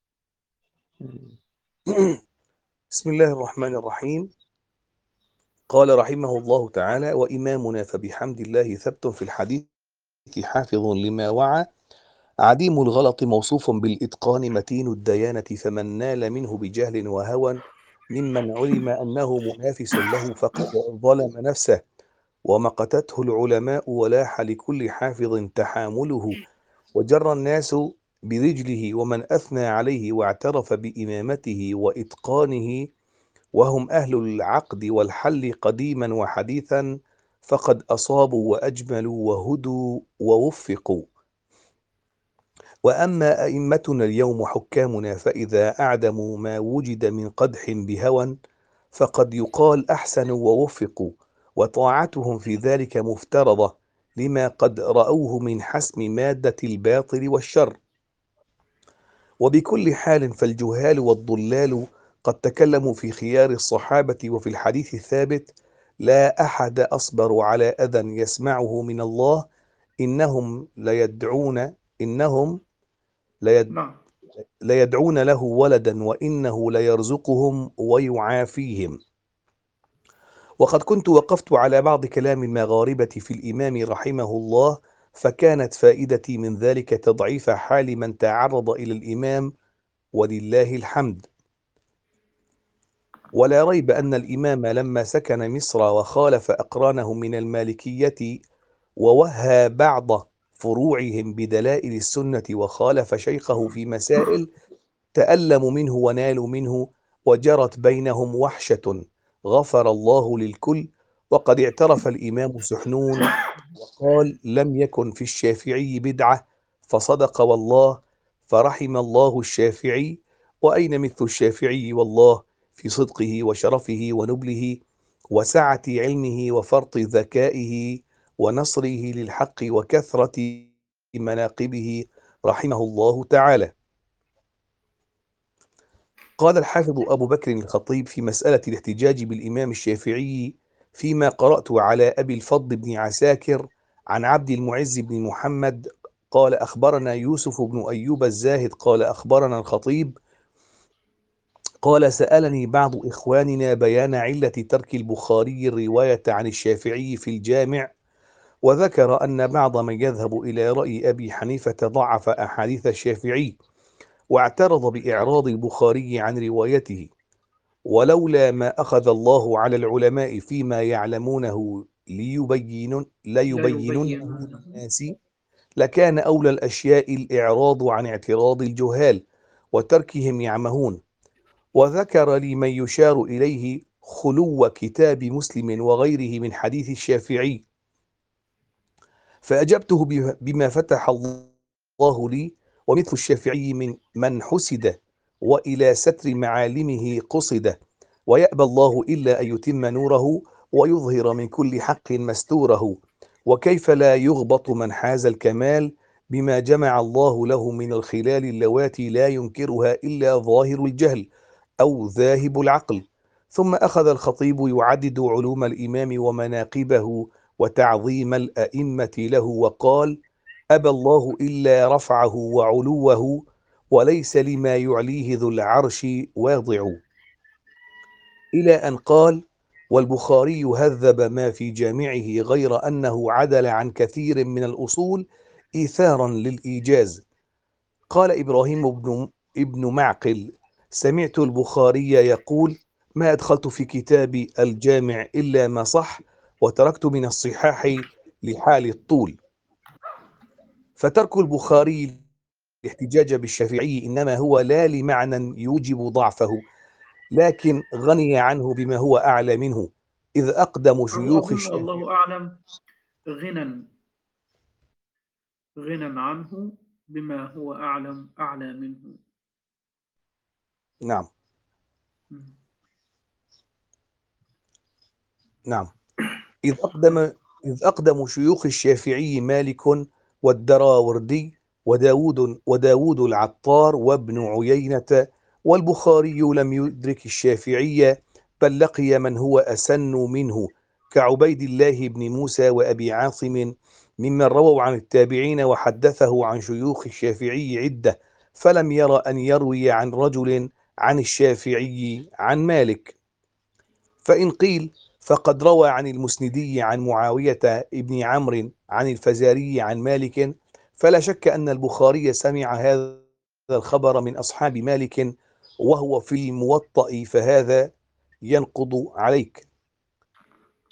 بسم الله الرحمن الرحيم. قال رحمه الله تعالى: وإمامنا فبحمد الله ثبت في الحديث حافظ لما وعى، عديم الغلط موصوف بالإتقان، متين الديانة، فمن نال منه بجهل وهوى ممن علم أنه منافس له فقد ظلم نفسه، ومقتته العلماء ولاح لكل حافظ تحامله، وجر الناس برجله ومن أثنى عليه واعترف بإمامته وإتقانه، وهم أهل العقد والحل قديما وحديثا، فقد أصابوا وأجملوا وهدوا ووفقوا. وأما أئمتنا اليوم حكامنا فإذا أعدموا ما وجد من قدح بهوى فقد يقال أحسنوا ووفقوا، وطاعتهم في ذلك مفترضة لما قد رأوه من حسم مادة الباطل والشر. وبكل حال فالجهال والضلال قد تكلموا في خيار الصحابة، وفي الحديث الثابت: لا أحد أصبر على أذى يسمعه من الله إنهم ليدعون إنهم ليد نعم. ليدعون له ولدا وإنه ليرزقهم ويعافيهم. وقد كنت وقفت على بعض كلام المغاربة في الإمام رحمه الله، فكانت فائدتي من ذلك تضعيف حال من تعرض إلى الإمام، ولله الحمد. ولا ريب أن الإمام لما سكن مصر وخالف أقرانه من المالكية ووهى بعض فروعهم بدلائل السنة وخالف شيخه في مسائل، تألموا منه ونالوا منه، وجرت بينهم وحشة، غفر الله للكل. وقد اعترف الإمام سحنون وقال: لم يكن في الشافعي بدعة، فصدق والله، فرحم الله الشافعي، وأين مثل الشافعي والله في صدقه وشرفه ونبله وسعة علمه وفرط ذكائه ونصره للحق وكثرة مناقبه رحمه الله تعالى. قال الحافظ أبو بكر الخطيب في مسألة الاحتجاج بالإمام الشافعي فيما قرأت على أبي الفضل بن عساكر عن عبد المعز بن محمد قال: أخبرنا يوسف بن أيوب الزاهد قال أخبرنا الخطيب قال: سألني بعض إخواننا بيان علة ترك البخاري الرواية عن الشافعي في الجامع، وذكر أن بعض من يذهب إلى رأي أبي حنيفة ضعف أحاديث الشافعي، واعترض بإعراض البخاري عن روايته، ولولا ما أخذ الله على العلماء فيما يعلمونه ليبينون لا ليبينونه يبينونه. للناس لكان أولى الأشياء الإعراض عن اعتراض الجهال وتركهم يعمهون. وذكر لي من يشار إليه خلو كتاب مسلم وغيره من حديث الشافعي، فأجبته بما فتح الله لي: ومثل الشافعي من من حسد وإلى ستر معالمه قصد، ويأبى الله إلا أن يتم نوره ويظهر من كل حق مستوره، وكيف لا يغبط من حاز الكمال بما جمع الله له من الخلال اللواتي لا ينكرها إلا ظاهر الجهل أو ذاهب العقل. ثم أخذ الخطيب يعدد علوم الإمام ومناقبه وتعظيم الأئمة له، وقال: أبى الله إلا رفعه وعلوه، وليس لما يعليه ذو العرش واضع، إلى أن قال: والبخاري هذب ما في جامعه غير أنه عدل عن كثير من الأصول إيثارا للإيجاز. قال إبراهيم بن, ابن معقل: سمعت البخاري يقول: ما أدخلت في كتاب الجامع إلا ما صح، وتركت من الصحاح لحال الطول. فترك البخاري الاحتجاج بالشافعي إنما هو لا لمعنى يوجب ضعفه، لكن غني عنه بما هو أعلى منه، إذ أقدم شيوخ أظن الشافعي. الله أعلم غنى غنى عنه بما هو أعلم أعلى منه. نعم نعم إذ أقدم إذ أقدم شيوخ الشافعي مالك والدراوردي وداود وداود العطار وابن عيينة، والبخاري لم يدرك الشافعي، بل لقي من هو أسن منه كعبيد الله بن موسى وأبي عاصم، ممن رووا عن التابعين، وحدثه عن شيوخ الشافعي عدة، فلم ير أن يروي عن رجل عن الشافعي عن مالك. فإن قيل فقد روى عن المسندي عن معاوية ابن عمرو عن الفزاري عن مالك، فلا شك أن البخاري سمع هذا الخبر من أصحاب مالك وهو في الموطأ، فهذا ينقض عليك.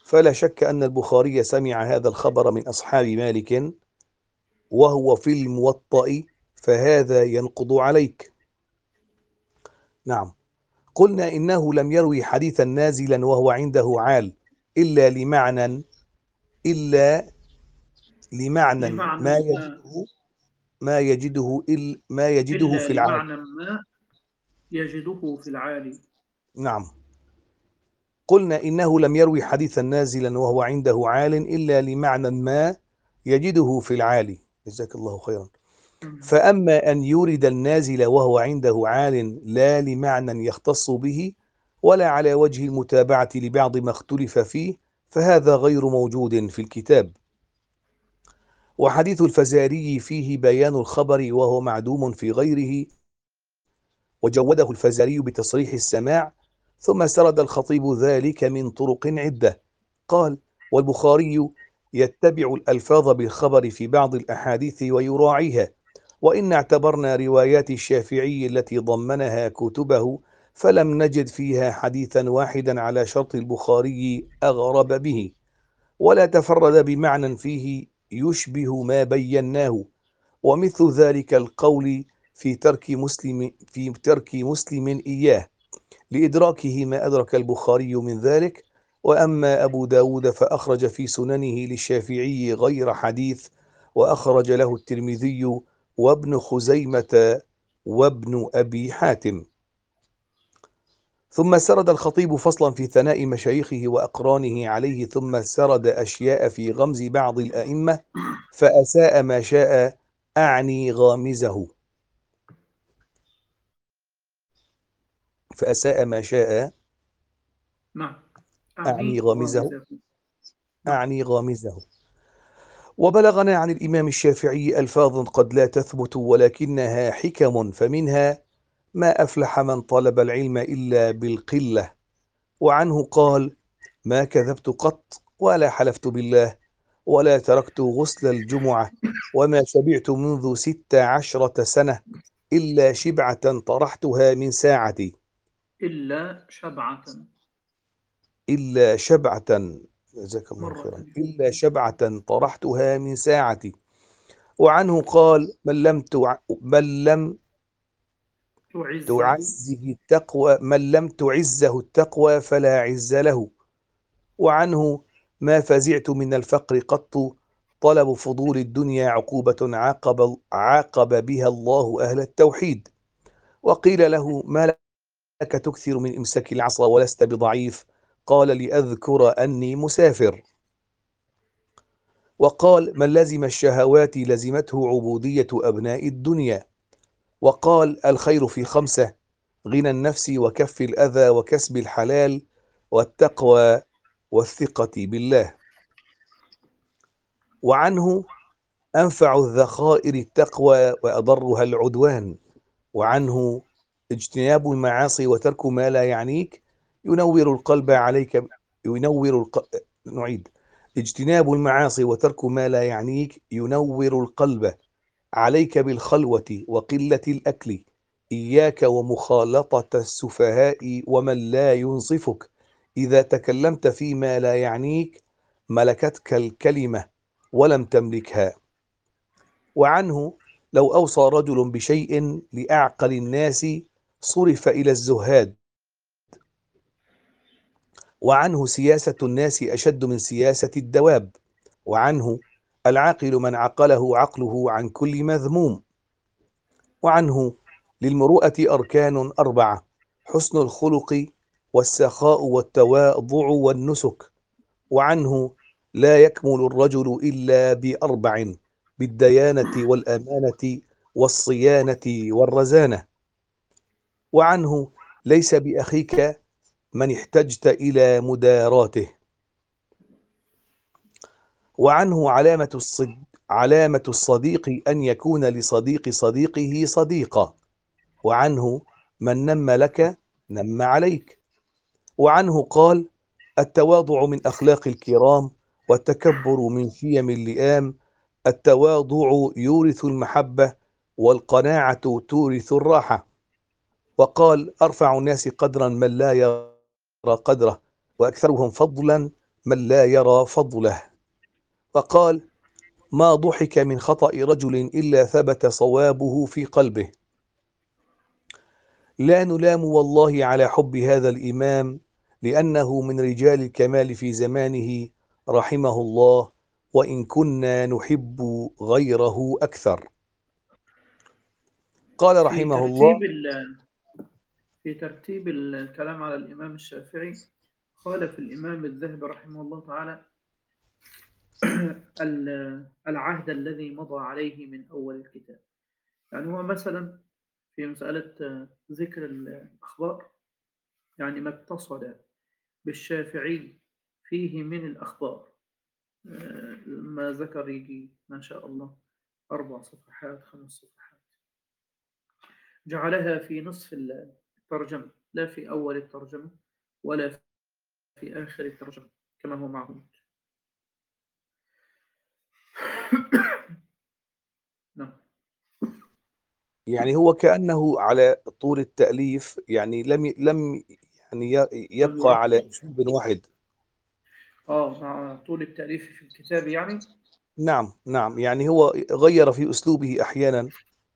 فلا شك أن البخاري سمع هذا الخبر من أصحاب مالك وهو في الموطأ، فهذا ينقض عليك. نعم. قلنا إنه لم يروي حديثا نازلا وهو عنده عال إلا لمعنى إلا لمعنى لمعنى ما ما يجده ما يجده إل ما يجده إلا في العالي. لمعنى ما يجده في العالي. نعم. قلنا إنه لم يروي حديثا نازلا وهو عنده عال إلا لمعنى ما يجده في العالي. جزاك الله خيرا. فأما أن يورد النازل وهو عنده عال لا لمعنى يختص به ولا على وجه المتابعة لبعض ما اختلف فيه، فهذا غير موجود في الكتاب. وحديث الفزاري فيه بيان الخبر وهو معدوم في غيره، وجوده الفزاري بتصريح السماع، ثم سرد الخطيب ذلك من طرق عدة. قال: والبخاري يتبع الألفاظ بالخبر في بعض الأحاديث ويراعيها، وإن اعتبرنا روايات الشافعي التي ضمنها كتبه فلم نجد فيها حديثا واحدا على شرط البخاري أغرب به، ولا تفرد بمعنى فيه يشبه ما بيناه، ومثل ذلك القول في ترك مسلم في ترك مسلم إياه لإدراكه ما أدرك البخاري من ذلك. وأما أبو داود فأخرج في سننه للشافعي غير حديث، وأخرج له الترمذي وابن خزيمة وابن أبي حاتم. ثم سرد الخطيب فصلا في ثناء مشايخه وأقرانه عليه، ثم سرد أشياء في غمز بعض الأئمة فأساء ما شاء، أعني غامزه فأساء ما شاء نعم. أعني غامزه نعم. أعني غامزه. وبلغنا عن الإمام الشافعي ألفاظ قد لا تثبت ولكنها حكم، فمنها: ما أفلح من طلب العلم إلا بالقلة. وعنه قال: ما كذبت قط ولا حلفت بالله ولا تركت غسل الجمعة، وما شبعت منذ ست عشرة سنة إلا شبعة طرحتها من ساعتي إلا شبعة إلا شبعة جزاك الله مرة خيرا إلا شبعة طرحتها من ساعتي. وعنه قال: من لم تع... من لم تعزه تعزه التقوى من لم تعزه التقوى فلا عز له. وعنه: ما فزعت من الفقر قط، طلب فضول الدنيا عقوبة عاقب عاقب بها الله أهل التوحيد. وقيل له: ما لك تكثر من إمساك العصا ولست بضعيف؟ قال: لأذكر أني مسافر. وقال: من لزم الشهوات لزمته عبودية أبناء الدنيا. وقال: الخير في خمسة: غنى النفس وكف الأذى وكسب الحلال والتقوى والثقة بالله. وعنه: أنفع الذخائر التقوى وأضرها العدوان. وعنه: اجتناب المعاصي وترك ما لا يعنيك ينور القلب عليك ينور الق... نعيد اجتناب المعاصي وترك ما لا يعنيك ينور القلب عليك بالخلوة وقلة الأكل، إياك ومخالطة السفهاء ومن لا ينصفك، إذا تكلمت فيما لا يعنيك ملكتك الكلمة ولم تملكها. وعنه: لو أوصى رجل بشيء لأعقل الناس صرف إلى الزهاد. وعنه: سياسة الناس أشد من سياسة الدواب. وعنه: العاقل من عقله عقله عن كل مذموم. وعنه: للمروءة أركان أربعة: حسن الخلق والسخاء والتواضع والنسك. وعنه: لا يكمل الرجل إلا بأربع: بالديانة والأمانة والصيانة والرزانة. وعنه: ليس بأخيك من احتجت إلى مداراته. وعنه: علامة الصد علامة الصديق أن يكون لصديق صديقه صديقا. وعنه: من نم لك نم عليك. وعنه قال: التواضع من أخلاق الكرام والتكبر من شيم اللئام، التواضع يورث المحبة والقناعة تورث الراحة. وقال: أرفع الناس قدرا من لا يرى قدره، وأكثرهم فضلا من لا يرى فضله. فقال: ما ضحك من خطأ رجل إلا ثبت صوابه في قلبه. لا نلام والله على حب هذا الإمام، لأنه من رجال الكمال في زمانه رحمه الله، وإن كنا نحب غيره أكثر. قال في رحمه الله: ترتيب ال- في ترتيب الكلام على الإمام الشافعي خالف الإمام الذهبي رحمه الله تعالى ال- العهد الذي مضى عليه من أول الكتاب. يعني هو مثلا في مسألة ذكر الأخبار، يعني ما اتصل بالشافعي فيه من الأخبار، آه، ما ذكر يجي ما شاء الله أربع صفحات خمس صفحات، جعلها في نصف الترجمة، لا في أول الترجمة ولا في آخر الترجمة كما هو معهود. نعم. يعني هو كأنه على طول التأليف، يعني لم لم يعني ي- لم يبقى على يرتب. أسلوب واحد. آه مع طول التأليف في الكتاب يعني. نعم نعم، يعني هو غير في أسلوبه أحيانا،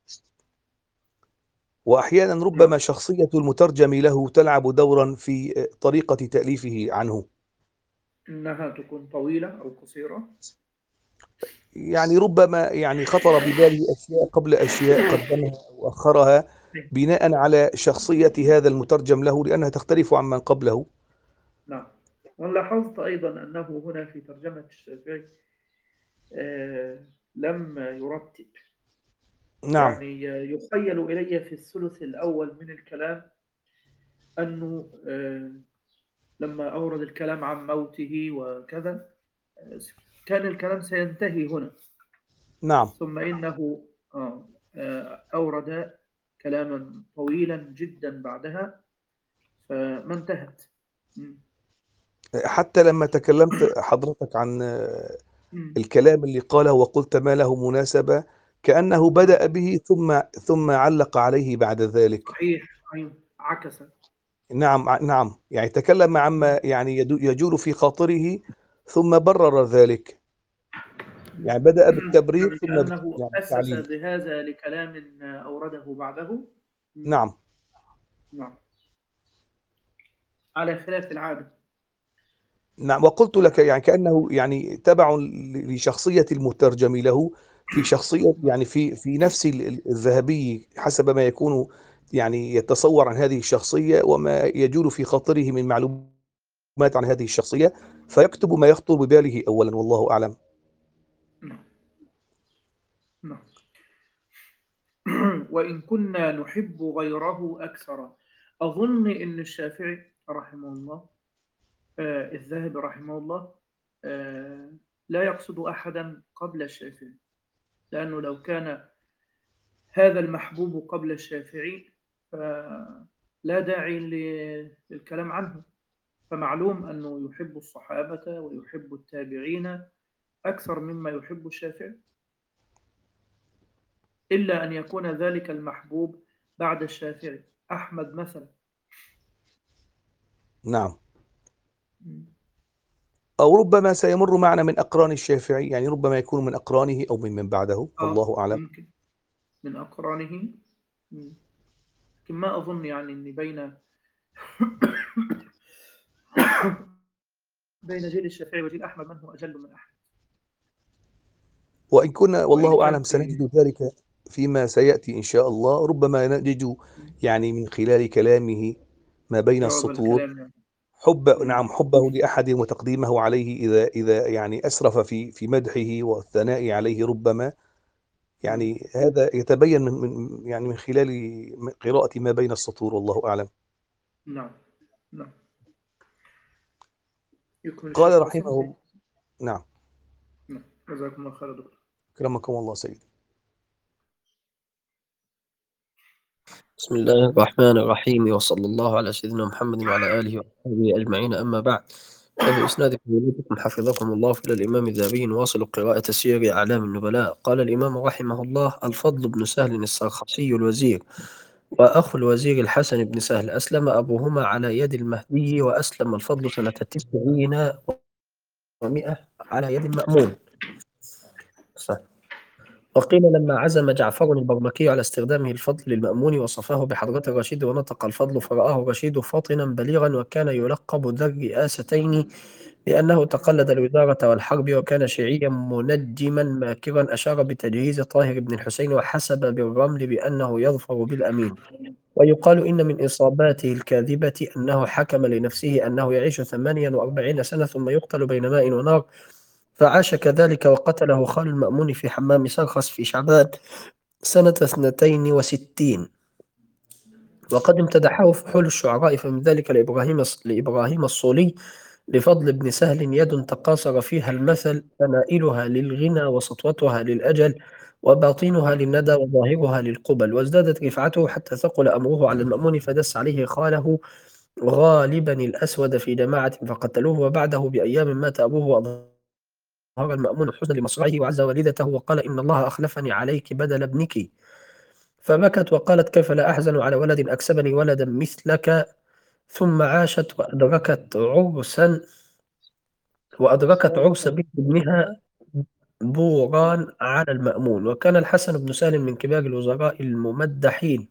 وأحيانا نعم، ربما شخصية المترجم له تلعب دورا في طريقة تأليفه عنه. إنها تكون طويلة أو قصيرة. يعني ربما يعني خطر بباله أشياء قبل أشياء قدمها أو أخرها بناء على شخصية هذا المترجم له، لأنها تختلف عمن قبله. نعم. ولاحظت أيضا أنه هنا في ترجمة الشافعي آه لم يرتب، نعم يعني يخيل إلي في الثلث الأول من الكلام أنه آه لما أورد الكلام عن موته وكذا، آه كان الكلام سينتهي هنا، نعم. ثم إنه آه آه أورد كلاما طويلا جدا بعدها فما انتهت. م- حتى لما تكلمت حضرتك عن م- الكلام اللي قاله وقلت ما له مناسبة، كأنه نعم. بدأ به ثم ثم علق عليه بعد ذلك. صحيح. أيوه عكس. نعم ع- نعم، يعني تكلم عما يعني يدو- يجول في خاطره ثم برر ذلك. يعني بدأ بالتبرير يعني ثم بت- كأنه يعني أسس بالتعليل. بهذا لكلام أورده بعده. نعم نعم، على خلاف العادة. نعم، وقلت لك يعني كأنه يعني تبع ل- لشخصية المترجم له، في شخصية يعني في في نفس ال- ال- الذهبي حسب ما يكون يعني يتصور عن هذه الشخصية وما يجول في خاطره من معلومات عن هذه الشخصية، فيكتب ما يخطر بباله أولا، والله أعلم. نعم. نعم. وإن كنا نحب غيره أكثر. أظن أن الشافعي رحمه الله، آه الذهبي رحمه الله، آه لا يقصد أحدا قبل الشافعي، لأنه لو كان هذا المحبوب قبل الشافعي فلا داعي للكلام عنه. فمعلوم أنه يحب الصحابة ويحب التابعين أكثر مما يحب الشافعي، إلا أن يكون ذلك المحبوب بعد الشافعي، أحمد مثلا. نعم، أو ربما سيمر معنا من أقران الشافعي، يعني ربما يكون من أقرانه أو من من بعده، آه والله أعلم. ممكن من أقرانه. لكن ما أظن يعني أن بين بين جيل الشافعي وجيل أحمد من هو أجل من أحمد. وإن كنا وإن والله كان أعلم في سنجد ذلك فيما سيأتي إن شاء الله، ربما نجد يعني من خلال كلامه ما بين جواب السطور الكلام يعني. حب، مم. نعم، حبه لأحد وتقديمه عليه إذا إذا يعني أسرف في في مدحه والثناء عليه، ربما مم. يعني هذا يتبين من من يعني من خلال قراءة ما بين السطور، والله أعلم. نعم. نعم. يكمل الشيخ قال حسن. رحمه، نعم، نعم. جزاكم الله خير يا دكتور. كرمكم الله سيدي. بسم الله الرحمن الرحيم، وصلى الله على سيدنا محمد وعلى آله وصحبه أجمعين، أما بعد. فبإسناد فضيلتكم حفظكم الله إلى الإمام الذهبي نواصل قراءة سير أعلام النبلاء. قال الإمام رحمه الله: الفضل بن سهل السرخسي الوزير، وأخو الوزير الحسن بن سهل، أسلم أبوهما على يد المهدي، وأسلم الفضل سنة تسعين ومئة على يد المأمون. صح. وقيل لما عزم جعفر البرمكي على استخدامه الفضل للمأمون وصفه بحضرة الرشيد ونطق الفضل فرآه الرشيد فاطنا بليغا، وكان يلقب ذا الرئاستين لأنه تقلد الوزارة والحرب، وكان شيعيا منجما ماكرا، أشار بتجهيز طاهر بن الحسين وحسب بالرمل بأنه يظفر بالأمين. ويقال إن من إصاباته الكاذبة أنه حكم لنفسه أنه يعيش ثمانيا وأربعين سنة ثم يقتل بين ماء ونار، فعاش كذلك وقتله خال المأمون في حمام سرخس في شعبان سنة اثنتين وستين. وقد امتدحه فحول الشعراء، فمن ذلك لإبراهيم لإبراهيم الصولي: لفضل بن سهل يد تقاصر فيها المثل، فنائلها للغنى وسطوتها للأجل، وباطنها للندى وظاهرها للقبل. وازدادت رفعته حتى ثقل أمره على المأمون، فدس عليه خاله غالبا الأسود في جماعة فقتلوه، وبعده بأيام مات أبوه وأظهر المأمون حزنا لمصرعه وعز والدته، وقال: إن الله أخلفني عليك بدل ابنك. فبكت وقالت: كيف لا أحزن على ولد أكسبني ولدا مثلك. ثم عاشت وأدركت عرسا وأدركت عرس بنت ابنها بوران على المأمون. وكان الحسن بن سالم من كبار الوزراء الممدحين.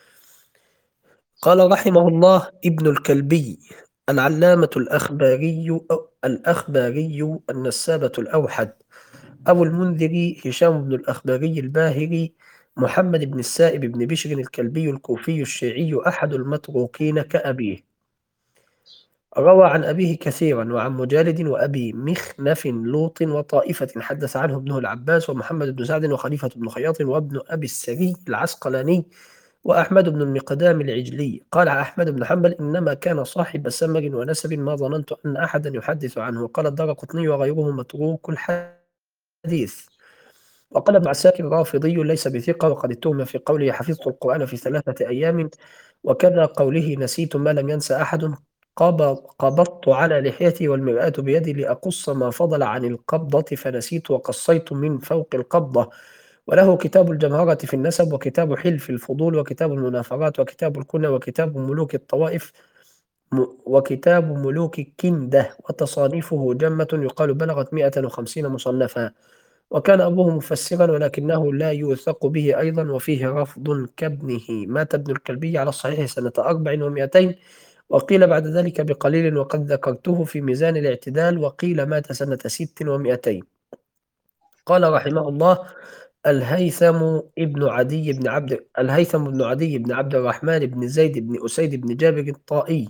قال رحمه الله ابن الكلبي: العلامة الأخباري الأخباري النسابة الأوحد أبو المنذر هشام بن الأخباري الباهري محمد بن السائب بن بشر الكلبي الكوفي الشيعي أحد المتروكين كأبيه. روى عن أبيه كثيرا وعن مجالد وأبي مخنف لوط وطائفة، حدث عنه ابنه العباس ومحمد بن سعد وخليفة بن خياط وابن أبي السري العسقلاني وأحمد بن المقدام العجلي. قال أحمد بن حنبل: إنما كان صاحب سمر ونسب، ما ظننت أن أحدا يحدث عنه. قال الدارقطني وغيره متروك الحديث. وقال ابن عساكر رافضي ليس بثقة، وقد اتهم في قوله حفظت القرآن في ثلاثة أيام، وكذا قوله نسيت ما لم ينسى أحد. قبضت على لحيتي والمرآة بيدي لأقص ما فضل عن القبضة فنسيت وقصيت من فوق القبضة. وله كتاب الجمهرة في النسب، وكتاب حلف الفضول، وكتاب المنافرات، وكتاب الكنى، وكتاب ملوك الطوائف، وكتاب ملوك كندة، وتصانيفه جمة يقال بلغت مئة وخمسين مصنفا. وكان أبوه مفسرا ولكنه لا يوثق به أيضا، وفيه رفض كابنه. مات ابن الكلبي على الصحيح سنة أربع ومئتين، وقيل بعد ذلك بقليل، وقد ذكرته في ميزان الاعتدال، وقيل مات سنة ست ومئتين. قال رحمه الله: الهيثم ابن عدي بن عبد الهيثم بن عدي بن عبد الرحمن بن زيد بن أسيد بن جابر الطائي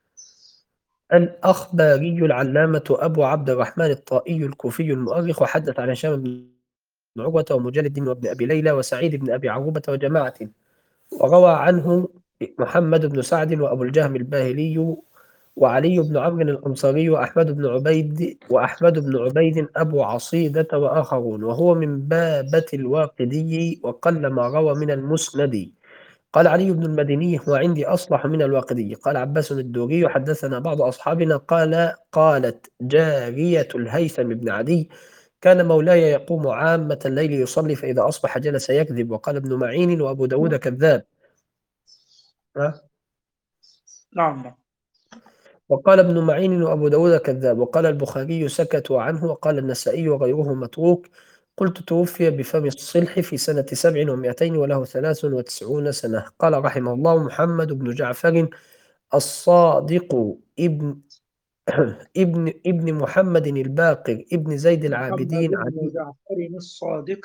الأخباري العلامة أبو عبد الرحمن الطائي الكوفي المؤرخ، وحدث عن هشام بن عروة ومجالد وابن أبي ليلى وسعيد بن أبي عروبة وجماعة. وروى عنه محمد بن سعد وأبو الجهم الباهلي وعلي بن عمرو الأنصاري وأحمد بن عبيد وأحمد بن عبيد أبو عصيدة وآخرون، وهو من بابة الواقدي، وقل ما روى من المسند. قال علي بن المديني: هو عندي أصلح من الواقدي. قال عباس الدوري: حدثنا بعض أصحابنا قال قالت جارية الهيثم بن عدي: كان مولاي يقوم عامة الليل يصلي، فإذا أصبح جلس يكذب. وقال ابن معين وأبو داود كذاب. ها؟ نعم. وقال ابن معين وأبو داود كذاب. وقال البخاري سكتوا عنه. وقال النسائي وغيره متروك. قلت توفي بفم الصلح في سنة سبع ومئتين وله ثلاث وتسعون سنة. قال رحمه الله: محمد بن جعفر الصادق ابن ابن ابن محمد الباقر ابن زيد العابدين محمد بن جعفر الصادق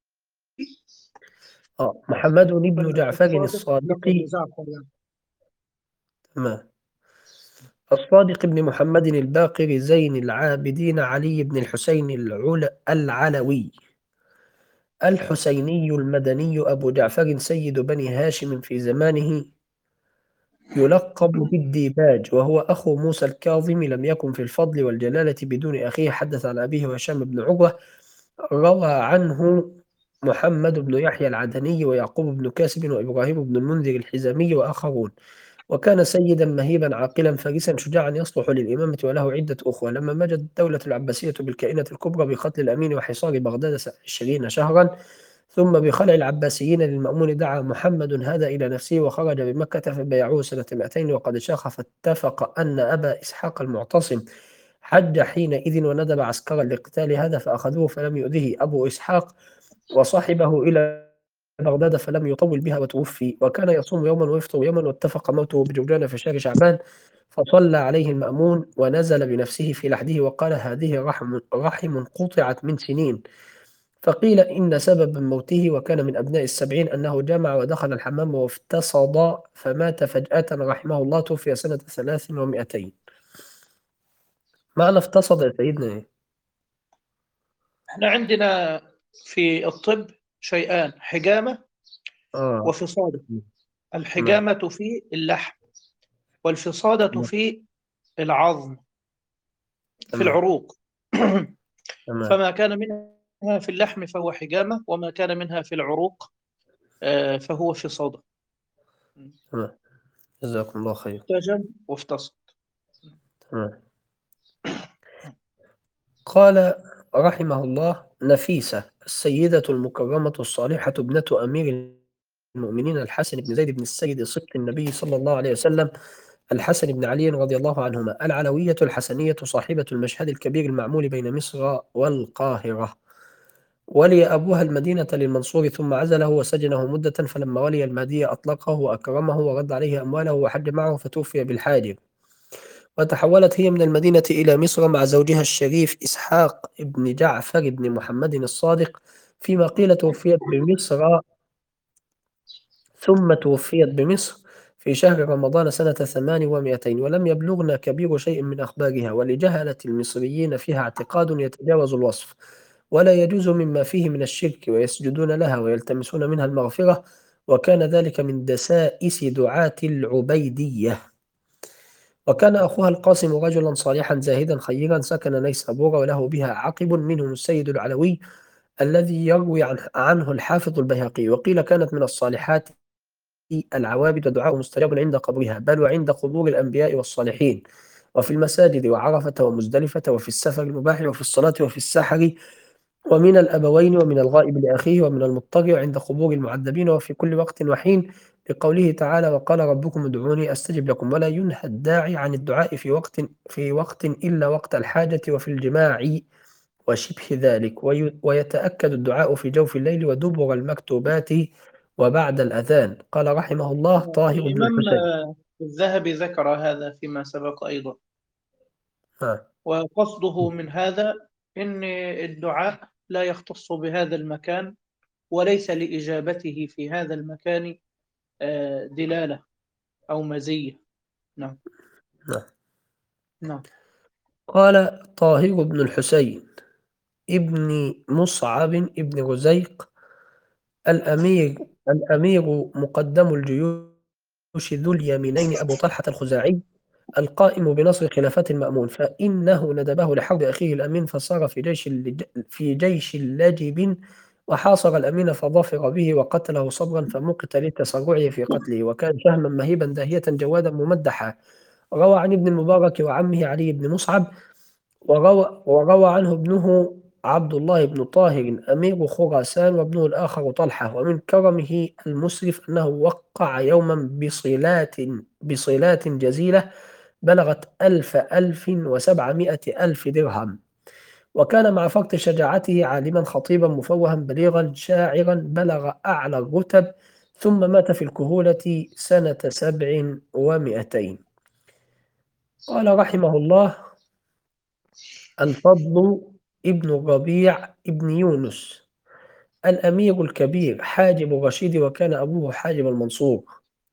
آه محمد بن جعفر الصادق تمام الصادق بن محمد الباقر زين العابدين علي بن الحسين العل... العلوي الحسيني المدني أبو جعفر سيد بني هاشم في زمانه، يلقب بالديباج، وهو أخو موسى الكاظم، لم يكن في الفضل والجلالة بدون أخيه. حدث عن أبيه وهشام بن عروة. روى عنه محمد بن يحيى العدني ويعقوب بن كاسب وإبراهيم بن المنذر الحزامي وآخرون. وكان سيدا مهيبا عاقلا فارسا شجاعا يصلح للإمامة، وله عدة أخوة. لما مجت الدولة العباسية بالكائنة الكبرى بقتل الأمين وحصار بغداد عشرين شهرا، ثم بخلع العباسيين للمأمون، دعا محمد هذا إلى نفسه وخرج بمكة، فبايعوه سنة مئتين وقد شاخ، فاتفق أن أبا إسحاق المعتصم حج حينئذ وندب عسكرا لقتال هذا فأخذوه فلم يؤذه أبو إسحاق وصاحبه إلى بغداد فلم يطول بها وتوفي، وكان يصوم يوما ويفطر يوما، واتفق موته بجوجان في شهر شعبان، فصلى عليه المأمون ونزل بنفسه في لحده وقال هذه رحم, رحم قطعت من سنين. فقيل إن سبب موته وكان من أبناء السبعين أنه جامع ودخل الحمام وافتصد فمات فجأة رحمه الله، توفي سنة ثلاث ومئتين. معنى افتصد يا سيدنا إيه؟ احنا عندنا في الطب شيئان: حجامة آه. وفصادة. تمام. الحجامة في اللحم، والفصادة تمام. في العظم، في تمام. العروق. تمام. فما كان منها في اللحم فهو حجامة، وما كان منها في العروق آه، فهو فصادة. تمام. جزاكم الله خير. احتجم وافتصد. تمام. قال رحمه الله: نفيسة السيدة المكرمة الصالحة ابنة أمير المؤمنين الحسن بن زيد بن السيد صبط النبي صلى الله عليه وسلم الحسن بن علي رضي الله عنهما، العلوية الحسنية صاحبة المشهد الكبير المعمول بين مصر والقاهرة. ولي أبوها المدينة للمنصور ثم عزله وسجنه مدة، فلما ولي المهدي أطلقه وأكرمه ورد عليه أمواله وحج معه فتوفي بالحاج. وتحولت هي من المدينة إلى مصر مع زوجها الشريف إسحاق بن جعفر بن محمد الصادق، فيما قيل توفيت بمصر ثم توفيت بمصر في شهر رمضان سنة ثمان ومئتين، ولم يبلغنا كبير شيء من أخبارها، ولجهلة المصريين فيها اعتقاد يتجاوز الوصف، ولا يجوز مما فيه من الشرك، ويسجدون لها ويلتمسون منها المغفرة، وكان ذلك من دسائس دعاة العبيدية. وكان أخوها القاسم رجلا صالحا زاهدا خيرا، سكن نيسابور وله بها عقب، منهم السيد العلوي الذي يروي عنه الحافظ البيهقي. وقيل كانت من الصالحات العوابد ودعاء مستجاب عند قبرها، بل وعند قبور الأنبياء والصالحين، وفي المساجد وعرفة ومزدلفة، وفي السفر المباح، وفي الصلاة وفي السحر، ومن الأبوين، ومن الغائب لأخيه، ومن المضطجع عند قبور المعذبين، وفي كل وقت وحين، لقوله تعالى: وقال ربكم ادعوني أستجب لكم. ولا ينهى الداعي عن الدعاء في وقت في وقت إلا وقت الحاجة وفي الجماع وشبه ذلك، ويتأكد الدعاء في جوف الليل ودبر المكتوبات وبعد الأذان. قال رحمه الله: طاهر بن الإمام الحسين. الذهبي ذكر هذا فيما سبق أيضا. آه. وقصده من هذا إن الدعاء لا يختص بهذا المكان، وليس لإجابته في هذا المكان دلالة أو مزية. نعم. نعم. نعم. قال طاهر بن الحسين ابن مصعب ابن رزيق الأمير الأمير مقدم الجيوش ذو اليمينين أبو طلحة الخزاعي القائم بنصر خلافة المأمون، فإنه ندبه لحرب أخيه الأمين، فصار في جيش في جيش لاجب، وحاصر الأمين فظفر به وقتله صبرا، فمقت لتسرعه في قتله، وكان شهما مهيبا داهية جوادا ممدحا. روى عن ابن المبارك وعمه علي بن مصعب، وروى, وروى عنه ابنه عبد الله بن طاهر أمير خراسان، وابنه الآخر طلحة. ومن كرمه المسرف أنه وقع يوما بصلات بصلات جزيلة بلغت ألف ألف وسبعمائة ألف درهم، وكان مع فرط شجاعته عالما خطيبا مفوها بليغا شاعرا بلغ أعلى الرتب، ثم مات في الكهولة سنة سبع ومئتين. قال رحمه الله: الفضل ابن الربيع ابن يونس الأمير الكبير حاجب الرشيد، وكان أبوه حاجب المنصور،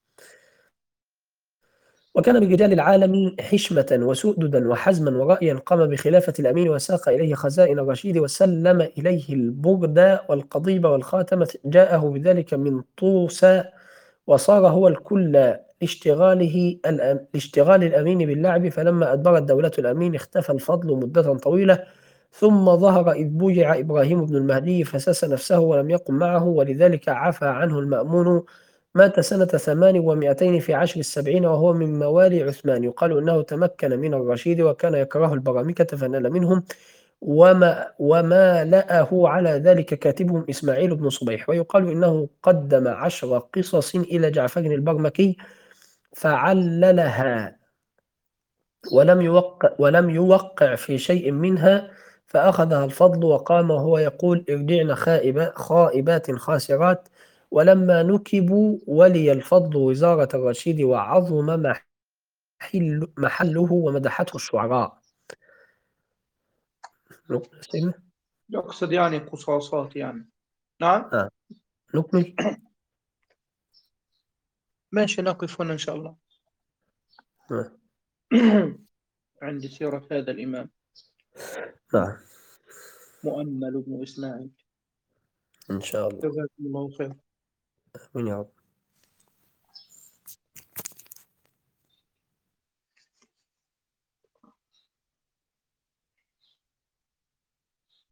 وكان برجال العالم حشمة وسؤددا وحزما ورأيا، قام بخلافة الأمين وساق إليه خزائن الرشيد، وسلم إليه البرد والقضيب والخاتم، جاءه بذلك من طوسى، وصار هو الكل لاشتغاله لاشتغال الأمين باللعب. فلما أدبرت دولة الأمين اختفى الفضل مدة طويلة، ثم ظهر إذ بويع إبراهيم بن المهدي فسس نفسه ولم يقم معه، ولذلك عفى عنه المأمون. مات سنة ثمان ومئتين في عشر السبعين، وهو من موالي عثمان. يقال إنه تمكن من الرشيد، وكان يكره البرامكة فنال منهم، وما وما لأه على ذلك كاتبهم إسماعيل بن صبيح. ويقال إنه قدم عشر قصص إلى جعفر البرمكي فعللها ولم يوقع ولم يوقع في شيء منها، فأخذها الفضل وقام وهو يقول ارجعن خائبا- خائبات خاسرات. ولما نكبوا ولي الفضل وزارة الرشيد وعظم محل محله ومدحته الشعراء. نكمل سيدنا؟ يقصد يعني قصاصات يعني. نعم. آه. نكمل. ماشي، نقف هنا إن شاء الله. آه. عند سيرة هذا الإمام نعم مؤمل بن إسماعيل. إن شاء الله. جزاكم الله خير. آمين يا رب.